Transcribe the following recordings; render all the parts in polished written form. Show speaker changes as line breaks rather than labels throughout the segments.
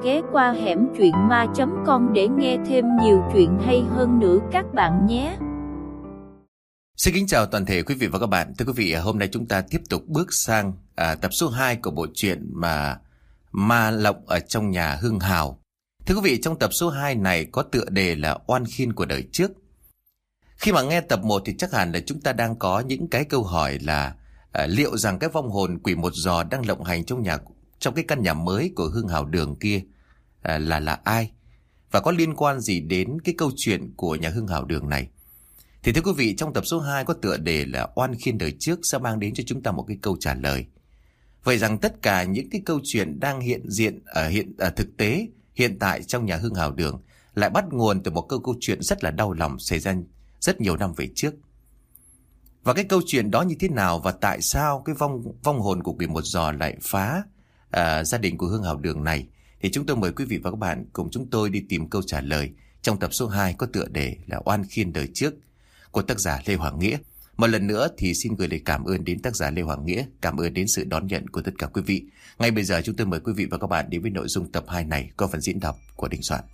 ghé qua hẻm truyện ma.com để nghe thêm nhiều chuyện hay hơn nữa các bạn nhé.
Xin kính chào toàn thể quý vị và các bạn. Thưa quý vị, hôm nay chúng ta tiếp tục bước sang tập số 2 của bộ truyện mà Ma Lộng ở trong nhà Hưng Hào. Thưa quý vị, trong tập số 2 này có tựa đề là Oan khiên của đời trước. Khi mà nghe tập 1 thì chắc hẳn là chúng ta đang có những cái câu hỏi là liệu rằng cái vong hồn quỷ một giò đang lộng hành trong cái căn nhà mới của Hưng Hào Đường kia là ai? Và có liên quan gì đến cái câu chuyện của nhà Hưng Hào Đường này? Thì thưa quý vị, trong tập số 2 có tựa đề là Oan khiên đời trước sẽ mang đến cho chúng ta một cái câu trả lời. Vậy rằng tất cả những cái câu chuyện đang hiện diện ở thực tế hiện tại trong nhà Hưng Hào Đường lại bắt nguồn từ một câu chuyện rất là đau lòng xảy ra rất nhiều năm về trước. Và cái câu chuyện đó như thế nào và tại sao cái vong hồn của quỷ một giò lại phá gia đình của Hưng Hào Đường này, thì chúng tôi mời quý vị và các bạn cùng chúng tôi đi tìm câu trả lời trong tập số 2 có tựa đề là Oan khiên đời trước của tác giả Lê Hoàng Nghĩa. Một lần nữa thì xin gửi lời cảm ơn đến tác giả Lê Hoàng Nghĩa, cảm ơn đến sự đón nhận của tất cả quý vị. Ngay bây giờ chúng tôi mời quý vị và các bạn đến với nội dung tập 2 này có phần diễn đọc của Đình Soạn.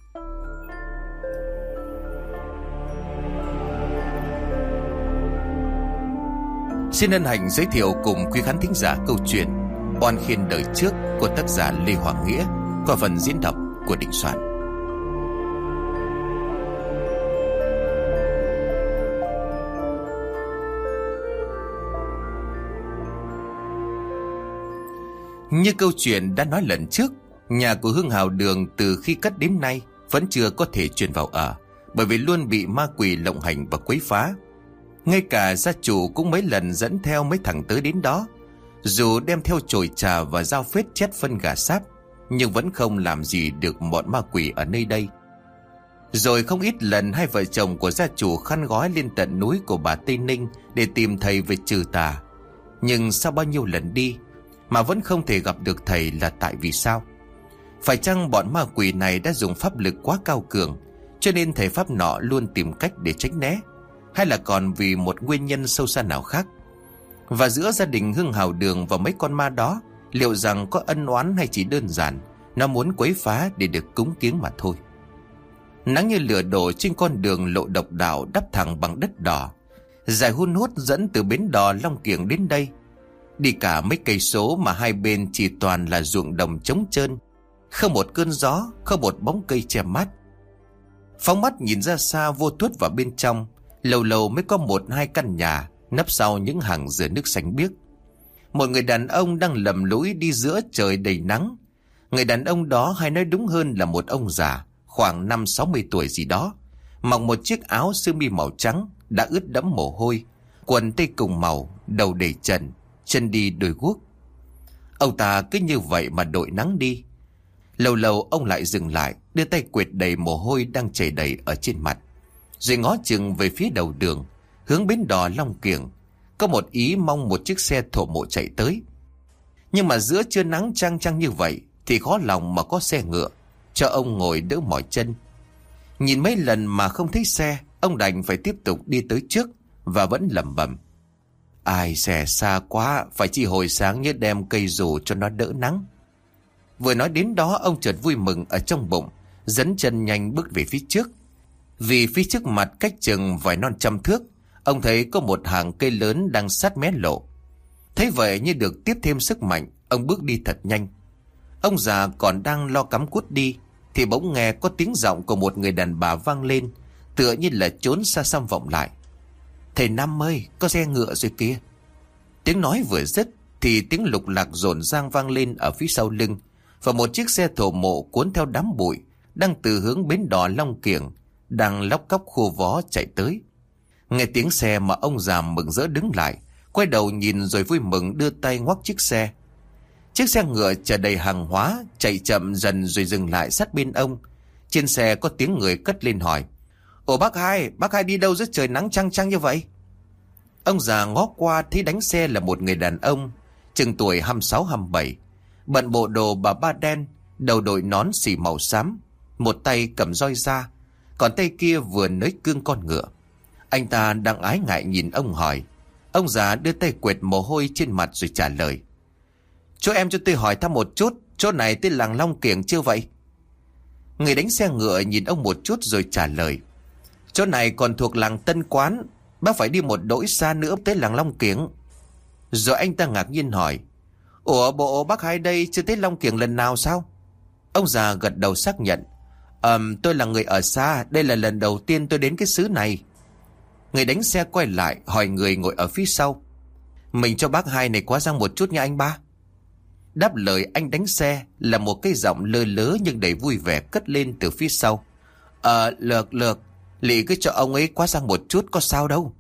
Xin hân hạnh giới thiệu cùng quý khán thính giả câu chuyện Oan khiên đời trước của tác giả Lê Hoàng Nghĩa qua phần diễn đọc của Đình Soạn. Như câu chuyện đã nói lần trước, nhà của Hưng Hào Đường từ khi cất đến nay vẫn chưa có thể chuyển vào ở, bởi vì luôn bị ma quỷ lộng hành và quấy phá. Ngay cả gia chủ cũng mấy lần dẫn theo mấy thằng tới đến đó, dù đem theo chổi trà và dao phết chét phân gà sáp, nhưng vẫn không làm gì được bọn ma quỷ ở nơi đây. Rồi không ít lần hai vợ chồng của gia chủ khăn gói lên tận núi của bà Tây Ninh để tìm thầy về trừ tà. Nhưng sau bao nhiêu lần đi mà vẫn không thể gặp được thầy là tại vì sao? Phải chăng bọn ma quỷ này đã dùng pháp lực quá cao cường, cho nên thầy pháp nọ luôn tìm cách để tránh né? Hay là còn vì một nguyên nhân sâu xa nào khác? Và giữa gia đình Hưng Hào Đường và mấy con ma đó, liệu rằng có ân oán hay chỉ đơn giản nó muốn quấy phá để được cúng kiếng mà thôi? Nắng như lửa đổ trên con đường lộ độc đạo đắp thẳng bằng đất đỏ, dài hun hút dẫn từ bến đò Long Kiểng đến đây. Đi cả mấy cây số mà hai bên chỉ toàn là ruộng đồng trống trơn, không một cơn gió, không một bóng cây che mát. Phóng mắt nhìn ra xa vô tuốt vào bên trong, lâu lâu mới có một hai căn nhà nấp sau những hàng dừa nước xanh biếc. Một người đàn ông đang lầm lũi đi giữa trời đầy nắng. Người đàn ông đó, hay nói đúng hơn là một ông già khoảng 50-60 tuổi gì đó, mặc một chiếc áo sơ mi màu trắng đã ướt đẫm mồ hôi, quần tây cùng màu, đầu đầy trần, chân đi đôi guốc. Ông ta cứ như vậy mà đội nắng đi. Lâu lâu ông lại dừng lại, đưa tay quệt đầy mồ hôi đang chảy đầy ở trên mặt, rồi ngó chừng về phía đầu đường, hướng bến đò Long Kiểng, có một ý mong một chiếc xe thổ mộ chạy tới. Nhưng mà giữa trưa nắng chang chang như vậy thì khó lòng mà có xe ngựa cho ông ngồi đỡ mỏi chân. Nhìn mấy lần mà không thấy xe, ông đành phải tiếp tục đi tới trước và vẫn lẩm bẩm: ai xe xa quá, phải chi hồi sáng nhớ đem cây dù cho nó đỡ nắng. Vừa nói đến đó, ông chợt vui mừng ở trong bụng, dấn chân nhanh bước về phía trước. Vì phía trước mặt cách chừng vài non trăm thước, ông thấy có một hàng cây lớn đang sát mé lộ. Thấy vậy như được tiếp thêm sức mạnh, ông bước đi thật nhanh. Ông già còn đang lo cắm cút đi thì bỗng nghe có tiếng giọng của một người đàn bà vang lên, tựa như là trốn xa xăm vọng lại: thầy Năm ơi, có xe ngựa rồi kìa. Tiếng nói vừa dứt thì tiếng lục lạc rộn rang vang lên ở phía sau lưng, và một chiếc xe thổ mộ cuốn theo đám bụi đang từ hướng bến đò Long Kiểng đang lóc cóc khô vó chạy tới. Nghe tiếng xe mà ông già mừng rỡ đứng lại, quay đầu nhìn rồi vui mừng đưa tay ngoắc chiếc xe. Chiếc xe ngựa chở đầy hàng hóa chạy chậm dần rồi dừng lại sát bên ông. Trên xe có tiếng người cất lên hỏi: ồ bác hai đi đâu giữa trời nắng chang chang như vậy? Ông già ngó qua thấy đánh xe là một người đàn ông chừng tuổi 26-27, bận bộ đồ bà ba đen, đầu đội nón xì màu xám, một tay cầm roi da, còn tay kia vừa nới cương con ngựa. Anh ta đang ái ngại nhìn ông hỏi. Ông già đưa tay quệt mồ hôi trên mặt rồi trả lời: Cho tôi hỏi thăm một chút, chỗ này tên làng Long Kiểng chưa vậy? Người đánh xe ngựa nhìn ông một chút rồi trả lời. Chỗ này còn thuộc làng Tân Quán, bác phải đi một đỗi xa nữa tới làng Long Kiểng. Rồi anh ta ngạc nhiên hỏi, ủa bộ bác hai đây chưa tới Long Kiểng lần nào sao? Ông già gật đầu xác nhận. Tôi là người ở xa, đây là lần đầu tiên tôi đến cái xứ này. Người đánh xe quay lại hỏi người ngồi ở phía sau, mình cho bác hai này quá sang một chút nha anh ba. Đáp lời anh đánh xe là một cái giọng lơ lớ nhưng đầy vui vẻ cất lên từ phía sau. Lược, lị cứ cho ông ấy quá sang một chút có sao đâu.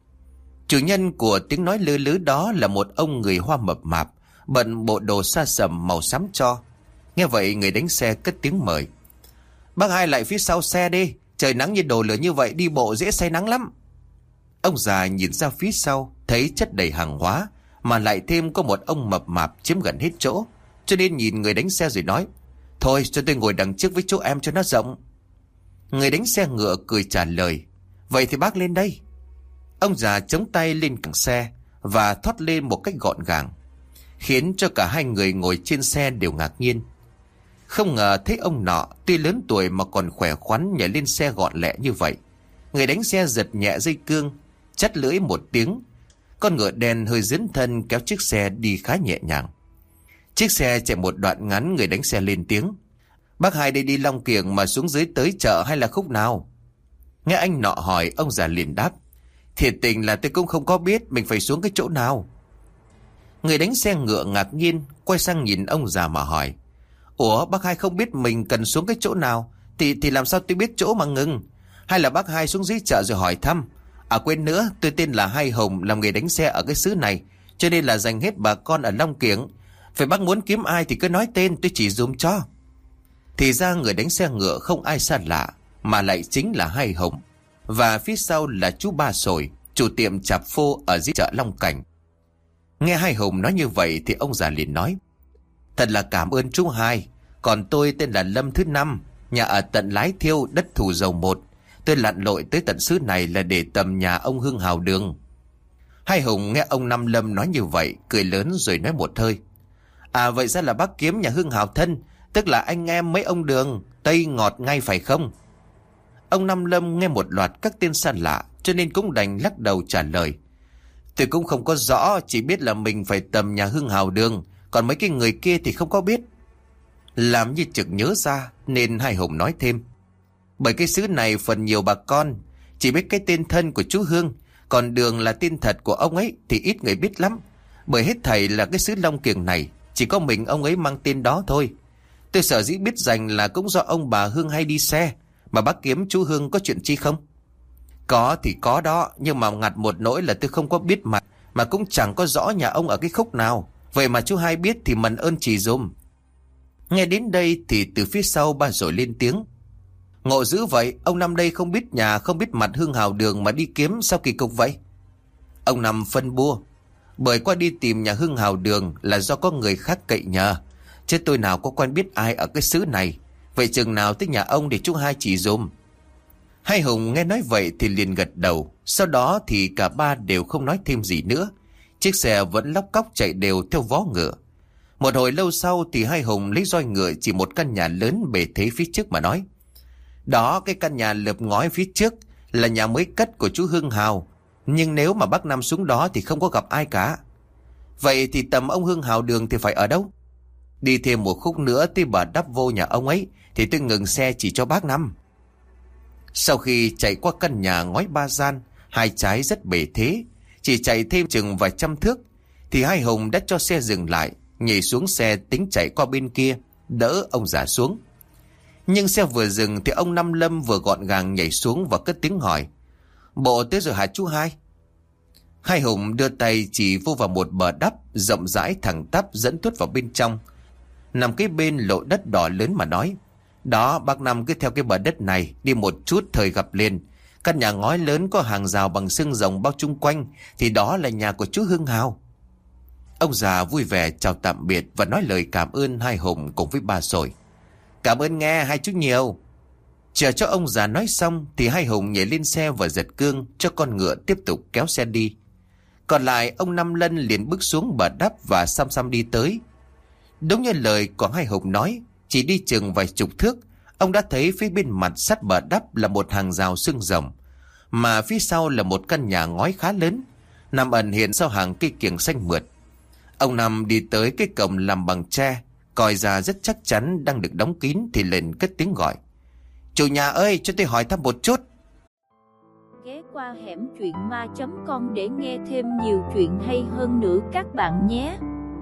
Chủ nhân của tiếng nói lơ lớ đó là một ông người Hoa mập mạp, bận bộ đồ sa sầm màu xám tro. Nghe vậy người đánh xe cất tiếng mời. Bác hai lại phía sau xe đi, trời nắng như đổ lửa như vậy đi bộ dễ say nắng lắm. Ông già nhìn ra phía sau thấy chất đầy hàng hóa, mà lại thêm có một ông mập mạp chiếm gần hết chỗ, cho nên nhìn người đánh xe rồi nói, thôi cho tôi ngồi đằng trước với chỗ em cho nó rộng. Người đánh xe ngựa cười trả lời, vậy thì bác lên đây. Ông già chống tay lên cẳng xe và thoát lên một cách gọn gàng, khiến cho cả hai người ngồi trên xe đều ngạc nhiên. Không ngờ thấy ông nọ tuy lớn tuổi mà còn khỏe khoắn nhảy lên xe gọn lẹ như vậy. Người đánh xe giật nhẹ dây cương, chắt lưỡi một tiếng, con ngựa đen hơi dấn thân kéo chiếc xe đi khá nhẹ nhàng. Chiếc xe chạy một đoạn ngắn, người đánh xe lên tiếng, bác hai đây đi Long Kiểng mà xuống dưới tới chợ hay là khúc nào? Nghe anh nọ hỏi, ông già liền đáp, thiệt tình là tôi cũng không có biết mình phải xuống cái chỗ nào. Người đánh xe ngựa ngạc nhiên quay sang nhìn ông già mà hỏi, ủa bác hai không biết mình cần xuống cái chỗ nào thì làm sao tôi biết chỗ mà ngừng? Hay là bác hai xuống dưới chợ rồi hỏi thăm? À quên nữa, tôi tên là Hai Hồng, làm nghề đánh xe ở cái xứ này, cho nên là dành hết bà con ở Long Kiểng. Phải bác muốn kiếm ai thì cứ nói tên, tôi chỉ dùm cho. Thì ra người đánh xe ngựa không ai xa lạ, mà lại chính là Hai Hồng. Và phía sau là chú Ba Sồi, chủ tiệm chạp phô ở dưới chợ Long Cảnh. Nghe Hai Hồng nói như vậy thì ông già liền nói, thật là cảm ơn chú Hai. Còn tôi tên là Lâm Thứ Năm, nhà ở tận Lái Thiêu, đất Thủ Dầu Một. Tôi lặn lội tới tận xứ này là để tầm nhà ông Hưng Hào Đường. Hai Hùng nghe ông Năm Lâm nói như vậy, cười lớn rồi nói một hơi, à vậy ra là bác kiếm nhà Hưng Hào thân, tức là anh em mấy ông Đường, Tây Ngọt ngay phải không? Ông Năm Lâm nghe một loạt các tên xa lạ, cho nên cũng đành lắc đầu trả lời, tôi cũng không có rõ, chỉ biết là mình phải tầm nhà Hưng Hào Đường, còn mấy cái người kia thì không có biết. Làm như chực nhớ ra nên Hai Hùng nói thêm, bởi cái xứ này phần nhiều bà con chỉ biết cái tên thân của chú Hương, còn Đường là tên thật của ông ấy thì ít người biết lắm. Bởi hết thảy là cái xứ Long Kiểng này chỉ có mình ông ấy mang tên đó thôi. Tôi sở dĩ biết rằng là cũng do ông bà Hương hay đi xe. Mà bác kiếm chú Hương có chuyện chi không? Có thì có đó, nhưng mà ngặt một nỗi là tôi không có biết mặt, mà cũng chẳng có rõ nhà ông ở cái khúc nào. Vậy mà chú Hai biết thì mần ơn chỉ dùm. Nghe đến đây thì từ phía sau Ba Sồi lên tiếng, ngộ dữ vậy, ông Năm đây không biết nhà không biết mặt Hưng Hào Đường mà đi kiếm sao kỳ cục vậy? Ông Năm phân bua, bởi qua đi tìm nhà Hưng Hào Đường là do có người khác cậy nhờ, chứ tôi nào có quen biết ai ở cái xứ này. Vậy chừng nào tới nhà ông để chú Hai chỉ dùm. Hai Hùng nghe nói vậy thì liền gật đầu. Sau đó thì cả ba đều không nói thêm gì nữa. Chiếc xe vẫn lóc cóc chạy đều theo vó ngựa. Một hồi lâu sau thì Hai Hùng lấy roi ngựa chỉ một căn nhà lớn bề thế phía trước mà nói, đó, cái căn nhà lợp ngói phía trước là nhà mới cất của chú Hưng Hào, nhưng nếu mà bác Năm xuống đó thì không có gặp ai cả. Vậy thì tầm ông Hưng Hào Đường thì phải ở đâu? Đi thêm một khúc nữa tới bờ đắp vô nhà ông ấy thì tôi ngừng xe chỉ cho bác Năm. Sau khi chạy qua căn nhà ngói ba gian, hai trái rất bề thế, chỉ chạy thêm chừng vài trăm thước thì Hai Hùng đã cho xe dừng lại, nhảy xuống xe tính chạy qua bên kia đỡ ông già xuống. Nhưng xe vừa dừng thì ông Năm Lâm vừa gọn gàng nhảy xuống và cất tiếng hỏi, bộ tới rồi hả chú Hai? Hai Hùng đưa tay chỉ vô vào một bờ đắp rộng rãi thẳng tắp dẫn tuốt vào bên trong, nằm cái bên lộ đất đỏ lớn mà nói, đó, bác Năm cứ theo cái bờ đất này đi một chút thời gặp liền. Căn nhà ngói lớn có hàng rào bằng xương rồng bao chung quanh thì đó là nhà của chú Hưng Hào. Ông già vui vẻ chào tạm biệt và nói lời cảm ơn Hai Hùng cùng với Ba Sồi. Cảm ơn nghe hai chú nhiều. Chờ cho ông già nói xong thì Hai Hùng nhảy lên xe và giật cương cho con ngựa tiếp tục kéo xe đi. Còn lại ông Năm Lân liền bước xuống bờ đắp và xăm xăm đi tới. Đúng như lời của Hai Hùng nói, chỉ đi chừng vài chục thước, Ông đã thấy phía bên mặt sát bờ đắp là một hàng rào xương rồng, mà phía sau là một căn nhà ngói khá lớn, nằm ẩn hiện sau hàng cây kiểng xanh mượt. Ông Năm đi tới cái cổng làm bằng tre, coi ra rất chắc chắn đang được đóng kín thì lên cất tiếng gọi: "Chủ nhà ơi, cho tôi hỏi thăm một chút."
Ghé qua hẻm truyện ma.com để nghe thêm nhiều chuyện hay hơn nữa các bạn nhé.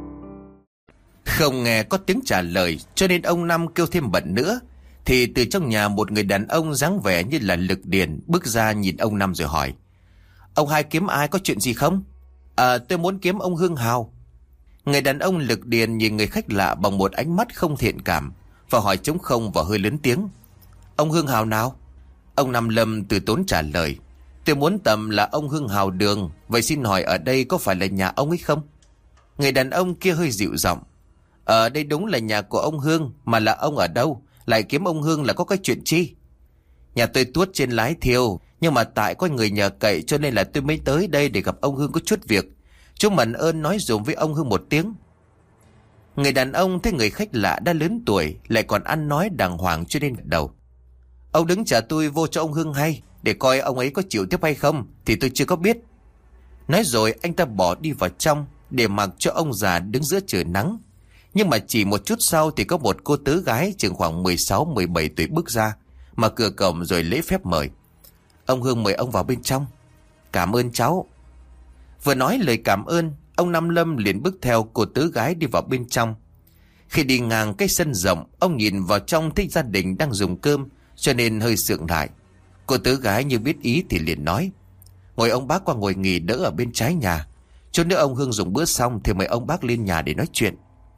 Không nghe có tiếng trả lời, cho nên ông Năm kêu thêm bận nữa, thì từ trong nhà một người đàn ông dáng vẻ như là Lực Điền bước ra nhìn ông Năm rồi hỏi: "Ông hai kiếm ai, có chuyện gì không?" Tôi muốn kiếm ông Hương Hào." Người đàn ông Lực Điền nhìn người khách lạ bằng một ánh mắt không thiện cảm và hỏi trống không và hơi lớn tiếng: "Ông Hương Hào nào?" Ông Năm Lâm từ tốn trả lời: "Tôi muốn tầm là ông Hương Hào Đường, vậy xin hỏi ở đây có phải là nhà ông ấy không?" Người đàn ông kia hơi dịu giọng: "Ở đây đúng là nhà của ông Hương, mà là ông ở đâu, lại kiếm ông Hương là có cái chuyện chi?" "Nhà tôi tuốt trên Lái Thiêu, nhưng mà tại có người nhờ cậy cho nên là tôi mới tới đây để gặp ông Hương có chút việc. Chú mần ơn nói dùm với ông Hương một tiếng." Người đàn ông thấy người khách lạ đã lớn tuổi lại còn ăn nói đàng hoàng cho nên gật đầu: "Ông đứng chờ tôi vô cho ông Hương hay, để coi ông ấy có chịu tiếp hay không thì tôi chưa có biết." Nói rồi anh ta bỏ đi vào trong để mặc cho ông già đứng giữa trời nắng. Nhưng mà chỉ một chút sau thì có một cô tớ gái chừng khoảng 16-17 tuổi bước ra, mở cửa cổng rồi lễ phép mời: "Ông Hương mời ông vào bên trong." "Cảm ơn cháu." Vừa nói lời cảm ơn, ông Năm Lâm liền bước theo cô tớ gái đi vào bên trong. Khi đi ngang cái sân rộng, ông nhìn vào trong thấy gia đình đang dùng cơm, cho nên hơi sượng lại. Cô tớ gái như biết ý thì liền nói: "Ngồi ông bác qua ngồi nghỉ đỡ ở bên trái nhà. Chút nữa ông Hương dùng bữa xong thì mời ông bác lên nhà để nói chuyện."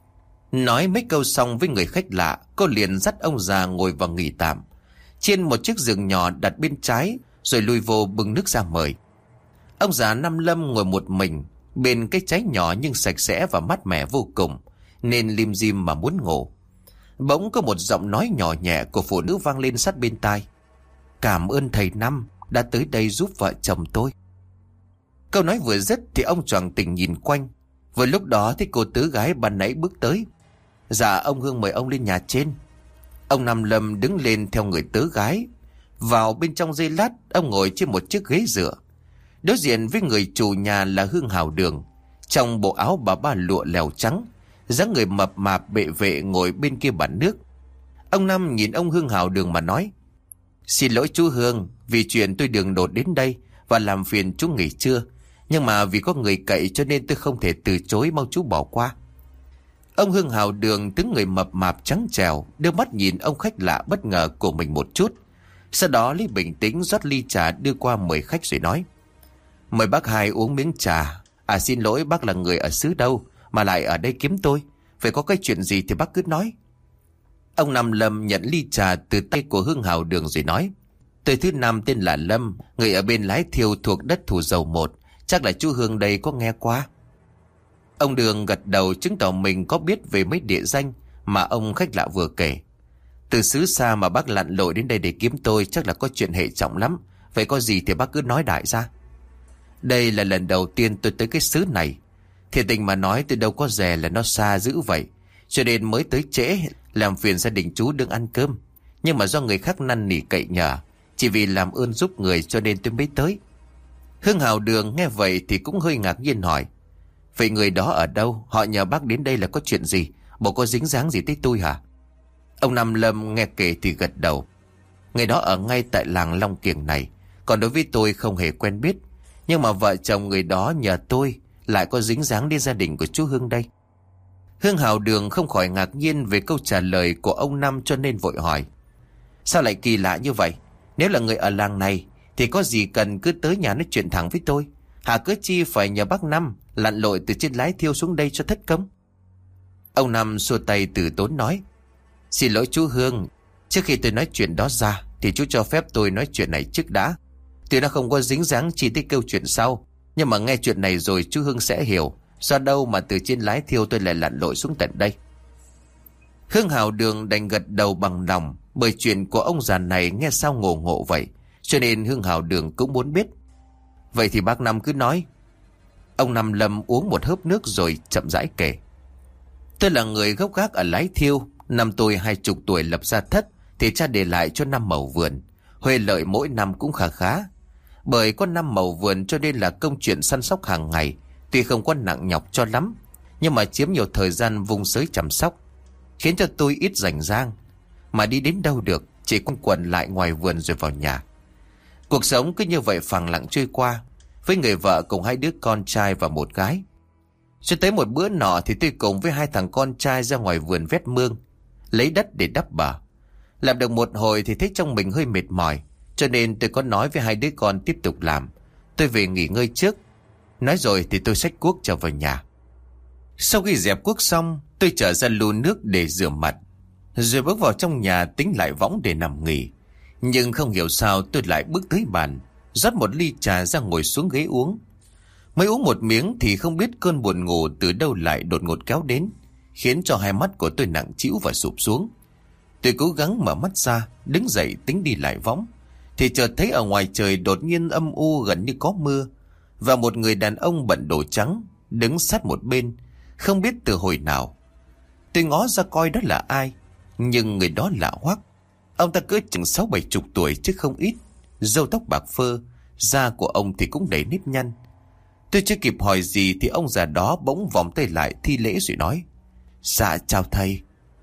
Nói mấy câu xong với người khách lạ, cô liền dắt ông già ngồi vào nghỉ tạm trên một chiếc giường nhỏ đặt bên trái, rồi lui vô bưng nước ra mời. Ông già Năm Lâm ngồi một mình bên cái trái nhỏ nhưng sạch sẽ và mát mẻ vô cùng, nên lim dim mà muốn ngủ. Bỗng có một giọng nói nhỏ nhẹ của phụ nữ vang lên sát bên tai: "Cảm ơn thầy Năm đã tới đây giúp vợ chồng tôi." Câu nói vừa dứt thì ông choàng tỉnh nhìn quanh. Vừa lúc đó thì cô tứ gái ban nãy bước tới: "Dạ ông Hương mời ông lên nhà trên." Ông Năm Lâm đứng lên theo người tứ gái. Vào bên trong giây lát, ông ngồi trên một chiếc ghế dựa. Đối diện với người chủ nhà là Hương Hào Đường, trong bộ áo bà ba lụa lèo trắng, dáng người mập mạp bệ vệ ngồi bên kia bàn nước. Ông Năm nhìn ông Hương Hào Đường mà nói: "Xin lỗi chú Hương, vì chuyện tôi đường đột đến đây và làm phiền chú nghỉ trưa. Nhưng mà vì có người cậy cho nên tôi không thể từ chối, mong chú bỏ qua." Ông Hương Hào Đường tướng người mập mạp trắng trẻo, đưa mắt nhìn ông khách lạ bất ngờ của mình một chút. Sau đó lấy bình tĩnh rót ly trà đưa qua mời khách rồi nói: "Mời bác hai uống miếng trà. Xin lỗi, bác là người ở xứ đâu mà lại ở đây kiếm tôi? Phải có cái chuyện gì thì bác cứ nói." Ông Năm Lâm nhận ly trà từ tay của Hương Hào Đường rồi nói: "Tôi thứ năm tên là Lâm, người ở bên Lái Thiêu thuộc đất Thủ Dầu 1. Chắc là chú Hương đây có nghe qua." Ông Đường gật đầu chứng tỏ mình có biết về mấy địa danh mà ông khách lạ vừa kể. "Từ xứ xa mà bác lặn lội đến đây để kiếm tôi, chắc là có chuyện hệ trọng lắm. Vậy có gì thì bác cứ nói đại ra." "Đây là lần đầu tiên tôi tới cái xứ này. Thiệt tình mà nói tôi đâu có dè là nó xa dữ vậy, cho nên mới tới trễ, làm phiền gia đình chú đừng ăn cơm. Nhưng mà do người khác năn nỉ cậy nhờ, chỉ vì làm ơn giúp người cho nên tôi mới tới." Hương Hào Đường nghe vậy thì cũng hơi ngạc nhiên hỏi: "Vậy người đó ở đâu? Họ nhờ bác đến đây là có chuyện gì? Bộ có dính dáng gì tới tôi hả?" Ông Năm Lâm nghe kể thì gật đầu: "Người đó ở ngay tại làng Long Kiểng này. Còn đối với tôi không hề quen biết. Nhưng mà vợ chồng người đó nhờ tôi lại có dính dáng đến gia đình của chú Hương đây." Hương Hào Đường không khỏi ngạc nhiên về câu trả lời của ông Năm cho nên vội hỏi: "Sao lại kỳ lạ như vậy? Nếu là người ở làng này thì có gì cần cứ tới nhà nói chuyện thẳng với tôi, hà cớ chi phải nhờ bác Năm lặn lội từ trên Lái Thiêu xuống đây cho thất công?" Ông Năm xua tay từ tốn nói: "Xin lỗi chú Hương, trước khi tôi nói chuyện đó ra thì chú cho phép tôi nói chuyện này trước đã. Tuy nó không có dính dáng chi tiết câu chuyện sau, nhưng mà nghe chuyện này rồi chú Hương sẽ hiểu do đâu mà từ trên Lái Thiêu tôi lại lặn lội xuống tận đây." Hương Hào Đường đành gật đầu bằng lòng, bởi chuyện của ông già này nghe sao ngộ ngộ vậy, cho nên Hương Hào Đường cũng muốn biết. "Vậy thì bác Năm cứ nói." Ông Năm Lâm uống một hớp nước rồi chậm rãi kể: "Tôi là người gốc gác ở Lái Thiêu. Năm tôi 20 tuổi lập gia thất thì cha để lại cho 5 mẩu vườn. Huê lợi mỗi năm cũng khá khá. Bởi có 5 mẩu vườn cho nên là công chuyện săn sóc hàng ngày tuy không có nặng nhọc cho lắm, nhưng mà chiếm nhiều thời gian vung sới chăm sóc, khiến cho tôi ít rảnh rang, mà đi đến đâu được, chỉ quanh quẩn lại ngoài vườn rồi vào nhà. Cuộc sống cứ như vậy phẳng lặng trôi qua, với người vợ cùng 2 đứa con trai và 1 gái. Cho tới một bữa nọ thì tôi cùng với 2 thằng con trai ra ngoài vườn vét mương, lấy đất để đắp bờ. Làm được một hồi thì thấy trong mình hơi mệt mỏi, cho nên tôi có nói với 2 đứa con tiếp tục làm. Tôi về nghỉ ngơi trước. Nói rồi thì tôi xách cuốc trở vào nhà. Sau khi dẹp cuốc xong, tôi trở ra lu nước để rửa mặt, rồi bước vào trong nhà tính lại võng để nằm nghỉ. Nhưng không hiểu sao tôi lại bước tới bàn, rót một ly trà ra ngồi xuống ghế uống. Mới uống một miếng thì không biết cơn buồn ngủ từ đâu lại đột ngột kéo đến, khiến cho 2 mắt của tôi nặng trĩu và sụp xuống. Tôi cố gắng mở mắt ra, đứng dậy tính đi lại võng, thì chợt thấy ở ngoài trời đột nhiên âm u gần như có mưa, và một người đàn ông bận đồ trắng đứng sát một bên, không biết từ hồi nào. Tôi ngó ra coi đó là ai, nhưng người đó lạ hoắc. Ông ta cỡ chừng 60-70 tuổi chứ không ít, râu tóc bạc phơ, da của ông thì cũng đầy nếp nhăn. Tôi chưa kịp hỏi gì thì ông già đó bỗng vòng tay lại thi lễ rồi nói: "Dạ chào thầy."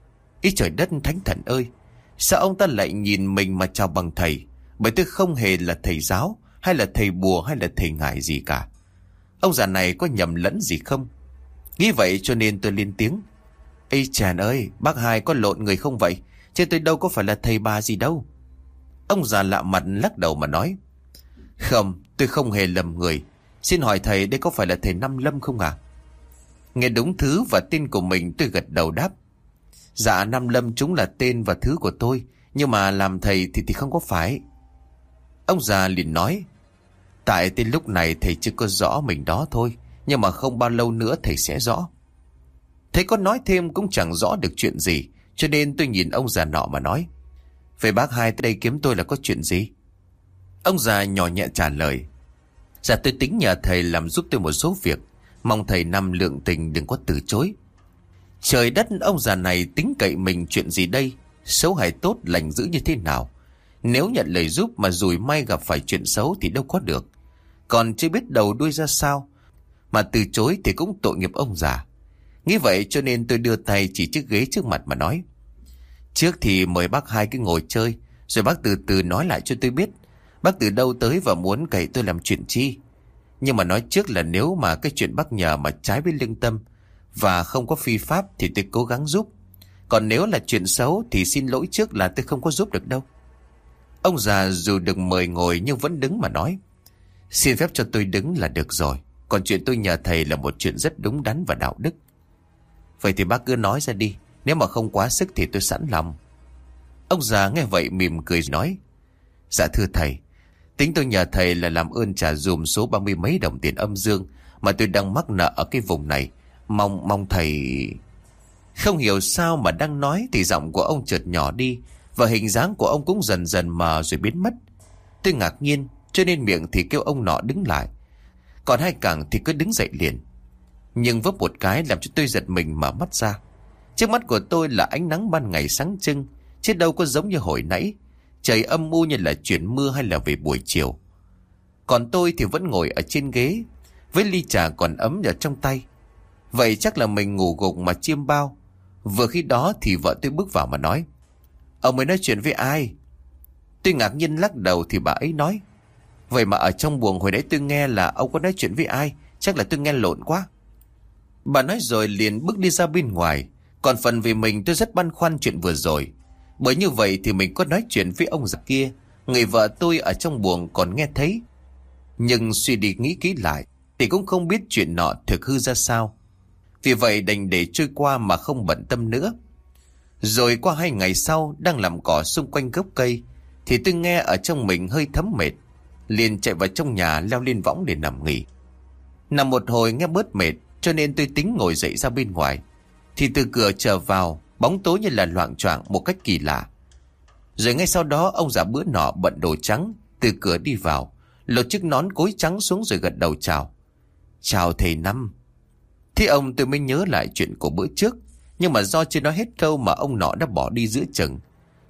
Ý trời đất thánh thần ơi, sao ông ta lại nhìn mình mà chào bằng thầy? Bởi tôi không hề là thầy giáo, hay là thầy bùa, hay là thầy ngải gì cả. Ông già này có nhầm lẫn gì không? Nghĩ vậy cho nên tôi lên tiếng: "Ê chàng ơi, bác Hai có lộn người không vậy? Chứ tôi đâu có phải là thầy bà gì đâu." Ông già lạ mặt lắc đầu mà nói: "Không, tôi không hề lầm người. Xin hỏi thầy đây có phải là thầy Năm Lâm không à?" Nghe đúng thứ và tên của mình, tôi gật đầu đáp: "Dạ Năm Lâm chúng là tên và thứ của tôi, nhưng mà làm thầy thì không có phải." Ông già liền nói: "Tại tên lúc này thầy chưa có rõ mình đó thôi, nhưng mà không bao lâu nữa thầy sẽ rõ." Thầy có nói thêm cũng chẳng rõ được chuyện gì, cho nên tôi nhìn ông già nọ mà nói: "Vậy bác Hai tới đây kiếm tôi là có chuyện gì?" Ông già nhỏ nhẹ trả lời: "Dạ tôi tính nhờ thầy làm giúp tôi một số việc, mong thầy Năm lượng tình đừng có từ chối." Trời đất, ông già này tính cậy mình chuyện gì đây? Xấu hay tốt, lành dữ như thế nào? Nếu nhận lời giúp mà rủi may gặp phải chuyện xấu thì đâu có được. Còn chưa biết đầu đuôi ra sao, mà từ chối thì cũng tội nghiệp ông già. Nghĩ vậy cho nên tôi đưa tay chỉ chiếc ghế trước mặt mà nói: "Trước thì mời bác Hai cứ ngồi chơi, rồi bác từ từ nói lại cho tôi biết bác từ đâu tới và muốn cậy tôi làm chuyện chi. Nhưng mà nói trước là nếu mà cái chuyện bác nhờ mà trái với lương tâm và không có phi pháp thì tôi cố gắng giúp. Còn nếu là chuyện xấu thì xin lỗi trước là tôi không có giúp được đâu." Ông già dù được mời ngồi nhưng vẫn đứng mà nói: "Xin phép cho tôi đứng là được rồi. Còn chuyện tôi nhờ thầy là một chuyện rất đúng đắn và đạo đức." "Vậy thì bác cứ nói ra đi, nếu mà không quá sức thì tôi sẵn lòng." Ông già nghe vậy mỉm cười nói: "Dạ thưa thầy, tính tôi nhờ thầy là làm ơn trả dùm số 30 mấy đồng tiền âm dương mà tôi đang mắc nợ ở cái vùng này. Mong thầy..." Không hiểu sao mà đang nói thì giọng của ông chợt nhỏ đi, và hình dáng của ông cũng dần dần mờ rồi biến mất. Tôi ngạc nhiên cho nên miệng thì kêu ông nọ đứng lại, còn hai cẳng thì cứ đứng dậy liền. Nhưng vấp một cái làm cho tôi giật mình mở mắt ra. Trước mắt của tôi là ánh nắng ban ngày sáng trưng, chứ đâu có giống như hồi nãy trời âm u như là chuyển mưa hay là về buổi chiều. Còn tôi thì vẫn ngồi ở trên ghế với ly trà còn ấm ở trong tay. Vậy chắc là mình ngủ gục mà chiêm bao. Vừa khi đó thì vợ tôi bước vào mà nói: "Ông mới nói chuyện với ai?" Tôi ngạc nhiên lắc đầu thì bà ấy nói: "Vậy mà ở trong buồng hồi nãy tôi nghe là ông có nói chuyện với ai, chắc là tôi nghe lộn quá." Bà nói rồi liền bước đi ra bên ngoài. Còn phần về mình tôi rất băn khoăn chuyện vừa rồi. Bởi như vậy thì mình có nói chuyện với ông già kia, người vợ tôi ở trong buồng còn nghe thấy. Nhưng suy đi nghĩ kỹ lại thì cũng không biết chuyện nọ thực hư ra sao. Vì vậy đành để trôi qua mà không bận tâm nữa. Rồi qua 2 ngày sau, đang làm cỏ xung quanh gốc cây thì tôi nghe ở trong mình hơi thấm mệt, liền chạy vào trong nhà leo lên võng để nằm nghỉ. Nằm một hồi nghe bớt mệt cho nên tôi tính ngồi dậy ra bên ngoài, thì từ cửa trở vào bóng tối như là loạng choạng một cách kỳ lạ. Rồi ngay sau đó ông già bữa nọ bận đồ trắng từ cửa đi vào, lột chiếc nón cối trắng xuống rồi gật đầu chào: "Chào thầy Năm." Thì ông tôi mới nhớ lại chuyện của bữa trước, nhưng mà do chưa nói hết câu mà ông nọ đã bỏ đi giữa chừng.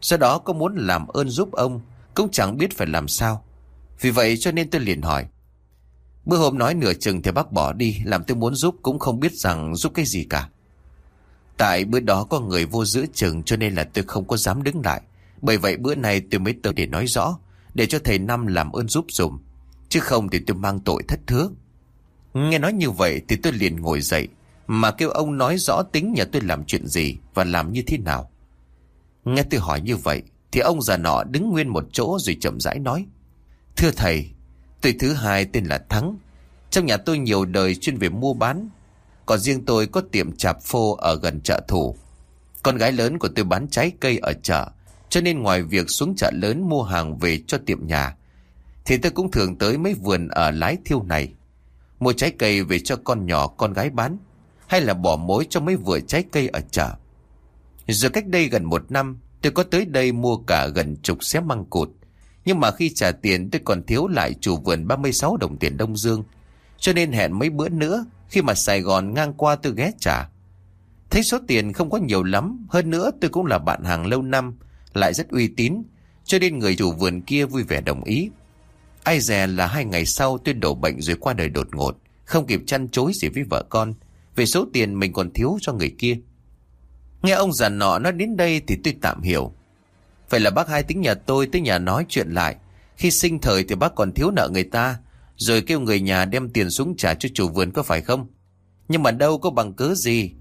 Do đó có muốn làm ơn giúp ông cũng chẳng biết phải làm sao. Vì vậy cho nên tôi liền hỏi. Bữa hôm nói nửa chừng thì bác bỏ đi, làm tôi muốn giúp cũng không biết rằng giúp cái gì cả. Tại bữa đó có người vô giữa chừng cho nên là tôi không có dám đứng lại. Bởi vậy bữa này tôi mới tới để nói rõ, để cho thầy Năm làm ơn giúp dùm. Chứ không thì tôi mang tội thất hứa. Nghe nói như vậy thì tôi liền ngồi dậy, mà kêu ông nói rõ tính nhà tôi làm chuyện gì và làm như thế nào. Nghe tôi hỏi như vậy thì ông già nọ đứng nguyên một chỗ rồi chậm rãi nói. Thưa thầy, tôi thứ hai tên là Thắng. Trong nhà tôi nhiều đời chuyên về mua bán. Còn riêng tôi có tiệm chạp phô ở gần chợ Thủ. Con gái lớn của tôi bán trái cây ở chợ, cho nên ngoài việc xuống chợ lớn mua hàng về cho tiệm nhà, thì tôi cũng thường tới mấy vườn ở Lái Thiêu này, mua trái cây về cho con nhỏ con gái bán, hay là bỏ mối cho mấy vựa trái cây ở chợ. Rồi cách đây gần 1 năm, tôi có tới đây mua cả gần chục xé măng cụt. Nhưng mà khi trả tiền tôi còn thiếu lại chủ vườn 36 đồng tiền Đông Dương. Cho nên hẹn mấy bữa nữa, khi mà Sài Gòn ngang qua tôi ghé trả. Thấy số tiền không có nhiều lắm, hơn nữa tôi cũng là bạn hàng lâu năm, lại rất uy tín, cho nên người chủ vườn kia vui vẻ đồng ý. Ai dè là 2 ngày sau tôi đổ bệnh rồi qua đời đột ngột, không kịp chăn chối gì với vợ con về số tiền mình còn thiếu cho người kia. Nghe ông già nọ nói đến đây thì tôi tạm hiểu. Phải là bác Hai tính nhà tôi tới nhà nói chuyện lại. Khi sinh thời thì bác còn thiếu nợ người ta, rồi kêu người nhà đem tiền xuống trả cho chủ vườn, có phải không? Nhưng mà đâu có bằng cớ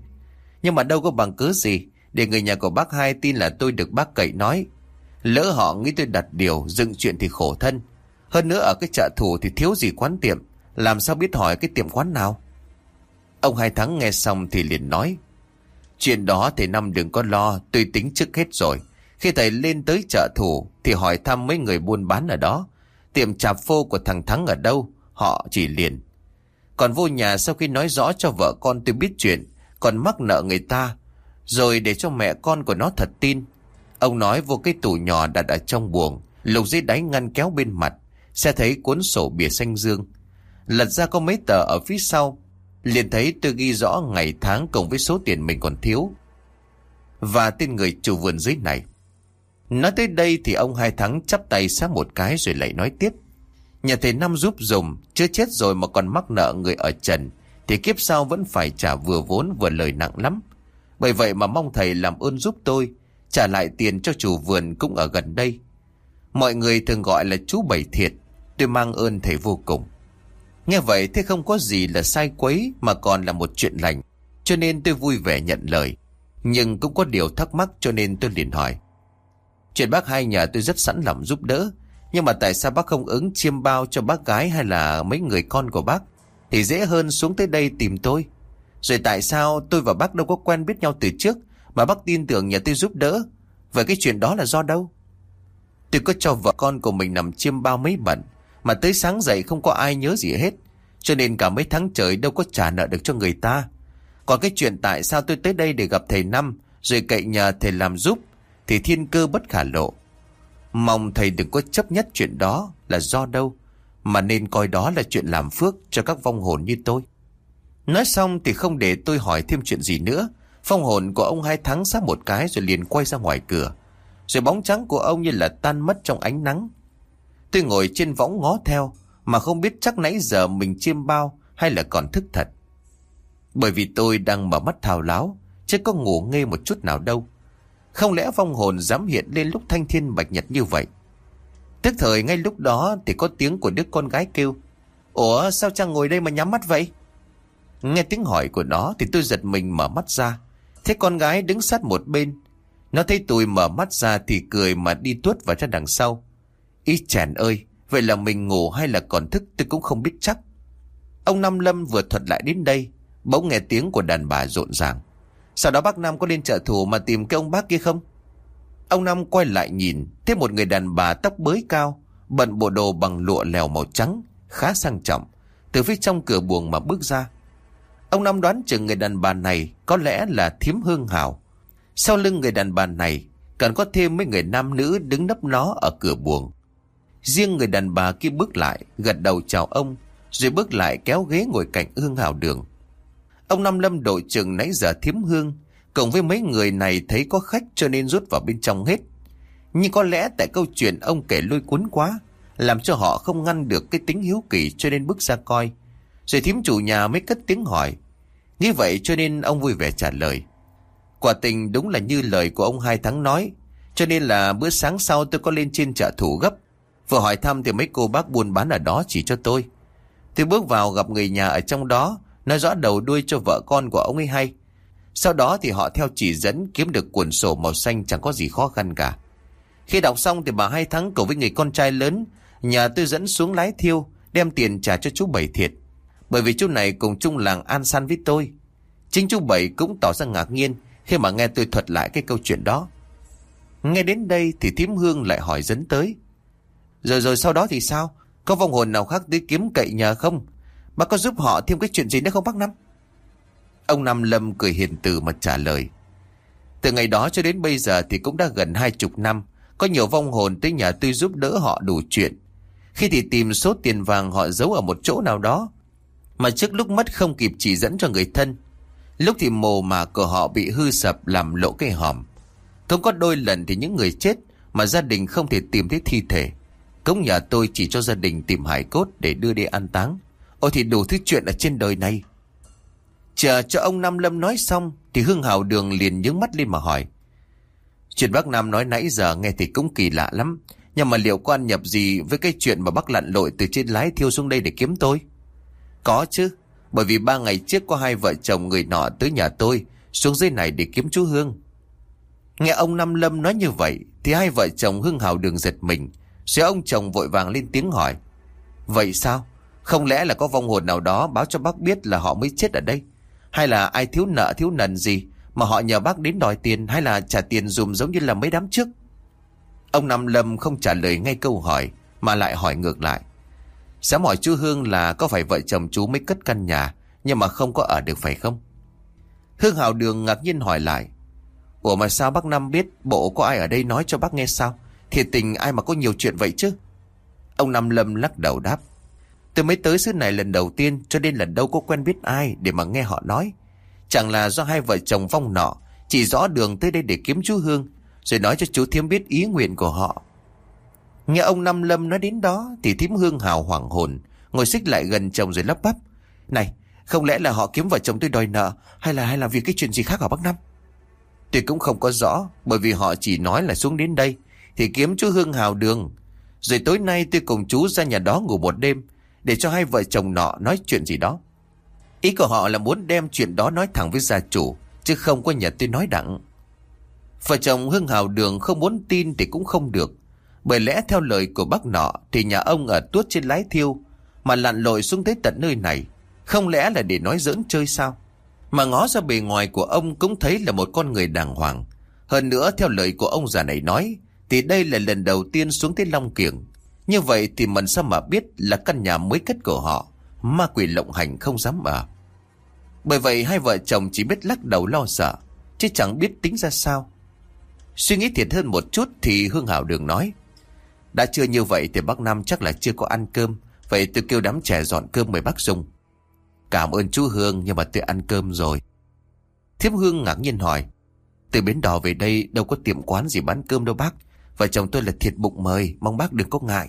gì để người nhà của bác Hai tin là tôi được bác cậy nói. Lỡ họ nghĩ tôi đặt điều dựng chuyện thì khổ thân. Hơn nữa ở cái chợ Thủ thì thiếu gì quán tiệm, làm sao biết hỏi cái tiệm quán nào. Ông Hai Thắng nghe xong thì liền nói. Chuyện đó thầy Năm đừng có lo, tôi tính trước hết rồi. Khi thầy lên tới chợ Thủ thì hỏi thăm mấy người buôn bán ở đó, tiệm chạp phô của thằng Thắng ở đâu, họ chỉ liền. Còn vô nhà sau khi nói rõ cho vợ con tôi biết chuyện, còn mắc nợ người ta, rồi để cho mẹ con của nó thật tin. Ông nói vô cái tủ nhỏ đặt ở trong buồng, lục dưới đáy ngăn kéo bên mặt, sẽ thấy cuốn sổ bìa xanh dương. Lật ra có mấy tờ ở phía sau, liền thấy tôi ghi rõ ngày tháng cộng với số tiền mình còn thiếu, và tên người chủ vườn dưới này. Nói tới đây thì ông Hai Thắng chắp tay sát một cái rồi lại nói tiếp. Nhà thầy Năm giúp dùm, chưa chết rồi mà còn mắc nợ người ở trần, thì kiếp sau vẫn phải trả vừa vốn vừa lời nặng lắm. Bởi vậy mà mong thầy làm ơn giúp tôi, trả lại tiền cho chủ vườn cũng ở gần đây. Mọi người thường gọi là chú Bảy Thiệt, tôi mang ơn thầy vô cùng. Nghe vậy thế không có gì là sai quấy, mà còn là một chuyện lành, cho nên tôi vui vẻ nhận lời. Nhưng cũng có điều thắc mắc cho nên tôi liền hỏi. Chuyện bác Hai nhà tôi rất sẵn lòng giúp đỡ, nhưng mà tại sao bác không ứng chiêm bao cho bác gái hay là mấy người con của bác, thì dễ hơn xuống tới đây tìm tôi. Rồi tại sao tôi và bác đâu có quen biết nhau từ trước mà bác tin tưởng nhà tôi giúp đỡ? Vậy cái chuyện đó là do đâu? Tôi có cho vợ con của mình nằm chiêm bao mấy bận, mà tới sáng dậy không có ai nhớ gì hết, cho nên cả mấy tháng trời đâu có trả nợ được cho người ta. Còn cái chuyện tại sao tôi tới đây để gặp thầy Năm rồi cậy nhờ thầy làm giúp thì thiên cơ bất khả lộ. Mong thầy đừng có chấp nhất chuyện đó là do đâu, mà nên coi đó là chuyện làm phước cho các vong hồn như tôi. Nói xong thì không để tôi hỏi thêm chuyện gì nữa, phong hồn của ông Hai Thắng sát một cái rồi liền quay ra ngoài cửa, rồi bóng trắng của ông như là tan mất trong ánh nắng. Tôi ngồi trên võng ngó theo, mà không biết chắc nãy giờ mình chiêm bao hay là còn thức thật. Bởi vì tôi đang mở mắt thao láo, chứ có ngủ nghê một chút nào đâu. Không lẽ vong hồn dám hiện lên lúc thanh thiên bạch nhật như vậy? Tức thời ngay lúc đó thì có tiếng của đứa con gái kêu. Ủa sao Trang ngồi đây mà nhắm mắt vậy? Nghe tiếng hỏi của nó thì tôi giật mình mở mắt ra, thấy con gái đứng sát một bên. Nó thấy tôi mở mắt ra thì cười mà đi tuốt vào ra đằng sau. Ý chèn ơi, vậy là mình ngủ hay là còn thức tôi cũng không biết chắc. Ông Năm Lâm vừa thuật lại đến đây, bỗng nghe tiếng của đàn bà rộn ràng. Sau đó bác Năm có lên chợ Thủ mà tìm cái ông bác kia không? Ông Năm quay lại nhìn, thấy một người đàn bà tóc bới cao, bận bộ đồ bằng lụa lèo màu trắng, khá sang trọng, từ phía trong cửa buồng mà bước ra. Ông Năm đoán chừng người đàn bà này có lẽ là Thím Hương Hảo. Sau lưng người đàn bà này còn có thêm mấy người nam nữ đứng nấp nó ở cửa buồng. Riêng người đàn bà kia bước lại, gật đầu chào ông, rồi bước lại kéo ghế ngồi cạnh Hương Hảo Đường. Ông Năm Lâm đội chừng nãy giờ Thím Hương cùng với mấy người này thấy có khách cho nên rút vào bên trong hết. Nhưng có lẽ tại câu chuyện ông kể lôi cuốn quá, làm cho họ không ngăn được cái tính hiếu kỳ, cho nên bước ra coi. Rồi thím chủ nhà mới cất tiếng hỏi. Như vậy cho nên ông vui vẻ trả lời. Quả tình đúng là như lời của ông Hai Thắng nói. Cho nên là bữa sáng sau tôi có lên trên chợ Thủ gấp. Vừa hỏi thăm thì mấy cô bác buôn bán ở đó chỉ cho tôi. Tôi bước vào gặp người nhà ở trong đó, nói rõ đầu đuôi cho vợ con của ông ấy hay. Sau đó thì họ theo chỉ dẫn kiếm được cuốn sổ màu xanh, chẳng có gì khó khăn cả. Khi đọc xong thì bà Hai Thắng cùng với người con trai lớn nhà tôi dẫn xuống Lái Thiêu, đem tiền trả cho chú Bảy thiệt. Bởi vì chú này cùng chung làng An San với tôi. Chính chú Bảy cũng tỏ ra ngạc nhiên khi mà nghe tôi thuật lại cái câu chuyện đó. Nghe đến đây thì thím Hương lại hỏi dẫn tới. Rồi sau đó thì sao? Có vong hồn nào khác tới kiếm cậy nhờ không? Bác có giúp họ thêm cái chuyện gì nữa không bác Năm? Ông Năm Lâm cười hiền từ mà trả lời. Từ ngày đó cho đến bây giờ thì cũng đã gần 20 năm. Có nhiều vong hồn tới nhà tôi giúp đỡ họ đủ chuyện. Khi thì tìm số tiền vàng họ giấu ở một chỗ nào đó, mà trước lúc mất không kịp chỉ dẫn cho người thân. Lúc thì mồ mà của họ bị hư sập làm lộ cái hòm. Cũng có đôi lần thì những người chết mà gia đình không thể tìm thấy thi thể. Cũng nhà tôi chỉ cho gia đình tìm hài cốt để đưa đi an táng. Ôi thì đủ thứ chuyện ở trên đời này. Chờ cho ông Năm Lâm nói xong thì Hương Hào Đường liền nhướng mắt lên mà hỏi. Chuyện bác Năm nói nãy giờ nghe thì cũng kỳ lạ lắm. Nhưng mà liệu có ăn nhập gì với cái chuyện mà bác lặn lội từ trên Lái Thiêu xuống đây để kiếm tôi? Có chứ. Bởi vì 3 ngày trước có 2 vợ chồng người nọ tới nhà tôi xuống dưới này để kiếm chú Hương. Nghe ông Năm Lâm nói như vậy thì 2 vợ chồng Hương Hào Đường giật mình. Rồi ông chồng vội vàng lên tiếng hỏi. Vậy sao? Không lẽ là có vong hồn nào đó báo cho bác biết là họ mới chết ở đây? Hay là ai thiếu nợ thiếu nần gì mà họ nhờ bác đến đòi tiền, hay là trả tiền dùm giống như là mấy đám trước? Ông Năm Lâm không trả lời ngay câu hỏi mà lại hỏi ngược lại. Dám hỏi chú Hương là có phải vợ chồng chú mới cất căn nhà nhưng mà không có ở được phải không? Hương Hào Đường ngạc nhiên hỏi lại. Ủa mà sao bác Năm biết? Bộ có ai ở đây nói cho bác nghe sao? Thiệt tình ai mà có nhiều chuyện vậy chứ? Ông Năm Lâm lắc đầu đáp. Tôi mới tới xứ này lần đầu tiên, cho nên lần đâu có quen biết ai để mà nghe họ nói. Chẳng là do 2 vợ chồng vong nọ chỉ rõ đường tới đây để kiếm chú Hương, rồi nói cho chú Thiếm biết ý nguyện của họ. Nghe ông Năm Lâm nói đến đó thì thím Hương Hào hoảng hồn, ngồi xích lại gần chồng rồi lắp bắp. Này, không lẽ là họ kiếm vợ chồng tôi đòi nợ, hay là vì cái chuyện gì khác hả bác Năm? Tôi cũng không có rõ, bởi vì họ chỉ nói là xuống đến đây thì kiếm chú Hương Hào Đường. Rồi tối nay tôi cùng chú ra nhà đó ngủ một đêm, để cho 2 vợ chồng nọ nói chuyện gì đó. Ý của họ là muốn đem chuyện đó nói thẳng với gia chủ, chứ không có nhà tôi nói đặng. Vợ chồng Hương Hào Đường không muốn tin thì cũng không được. Bởi lẽ theo lời của bác nọ thì nhà ông ở tuốt trên Lái Thiêu, mà lặn lội xuống tới tận nơi này, không lẽ là để nói giỡn chơi sao? Mà ngó ra bề ngoài của ông cũng thấy là một con người đàng hoàng. Hơn nữa theo lời của ông già này nói thì đây là lần đầu tiên xuống tới Long Kiểng. Như vậy thì mình sao mà biết là căn nhà mới cất của họ ma quỷ lộng hành không dám ở. Bởi vậy 2 vợ chồng chỉ biết lắc đầu lo sợ, chứ chẳng biết tính ra sao. Suy nghĩ thiệt hơn một chút thì Hương Hào Đường nói. Đã chưa như vậy thì bác Năm chắc là chưa có ăn cơm. Vậy tôi kêu đám trẻ dọn cơm mời bác dùng. Cảm ơn chú Hương, nhưng mà tôi ăn cơm rồi. Thiếp Hương ngạc nhiên hỏi. Từ Bến Đò về đây đâu có tiệm quán gì bán cơm đâu bác. Vợ chồng tôi là thiệt bụng mời, mong bác đừng có ngại.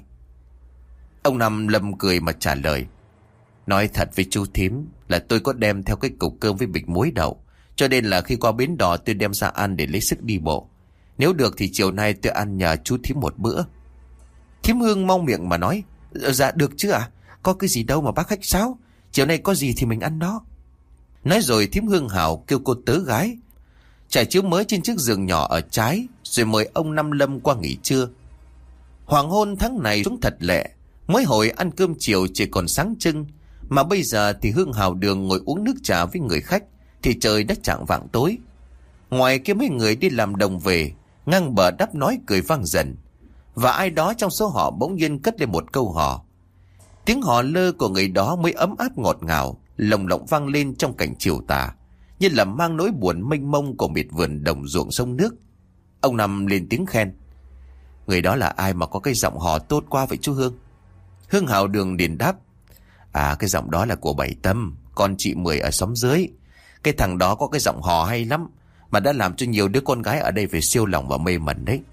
Ông Năm Lâm cười mà trả lời. Nói thật với chú thím là tôi có đem theo cái cục cơm với bịch muối đậu, cho nên là khi qua Bến Đò tôi đem ra ăn để lấy sức đi bộ. Nếu được thì chiều nay tôi ăn nhờ chú thím một bữa. Thím Hương mong miệng mà nói. Dạ được chứ ạ. Có cái gì đâu mà bác khách sáo. Chiều nay có gì thì mình ăn đó. Nói rồi thím Hương Hào kêu cô tớ gái trải chiếu mới trên chiếc giường nhỏ ở trái, rồi mời ông Năm Lâm qua nghỉ trưa. Hoàng hôn tháng này xuống thật lẹ. Mới hồi ăn cơm chiều chỉ còn sáng trưng, mà bây giờ thì Hương Hào Đường ngồi uống nước trà với người khách thì trời đã chạng vạng tối. Ngoài kia mấy người đi làm đồng về, ngang bờ đắp nói cười vang dần. Và ai đó trong số họ bỗng nhiên cất lên một câu hò. Tiếng hò lơ của người đó mới ấm áp ngọt ngào, lồng lộng vang lên trong cảnh chiều tà, như là mang nỗi buồn mênh mông của miệt vườn đồng ruộng sông nước. Ông Năm lên tiếng khen. Người đó là ai mà có cái giọng hò tốt quá vậy chú Hương? Hương Hào Đường điền đáp. À, cái giọng đó là của Bảy Tâm, con chị Mười ở xóm dưới. Cái thằng đó có cái giọng hò hay lắm, mà đã làm cho nhiều đứa con gái ở đây phải siêu lòng và mê mẩn đấy.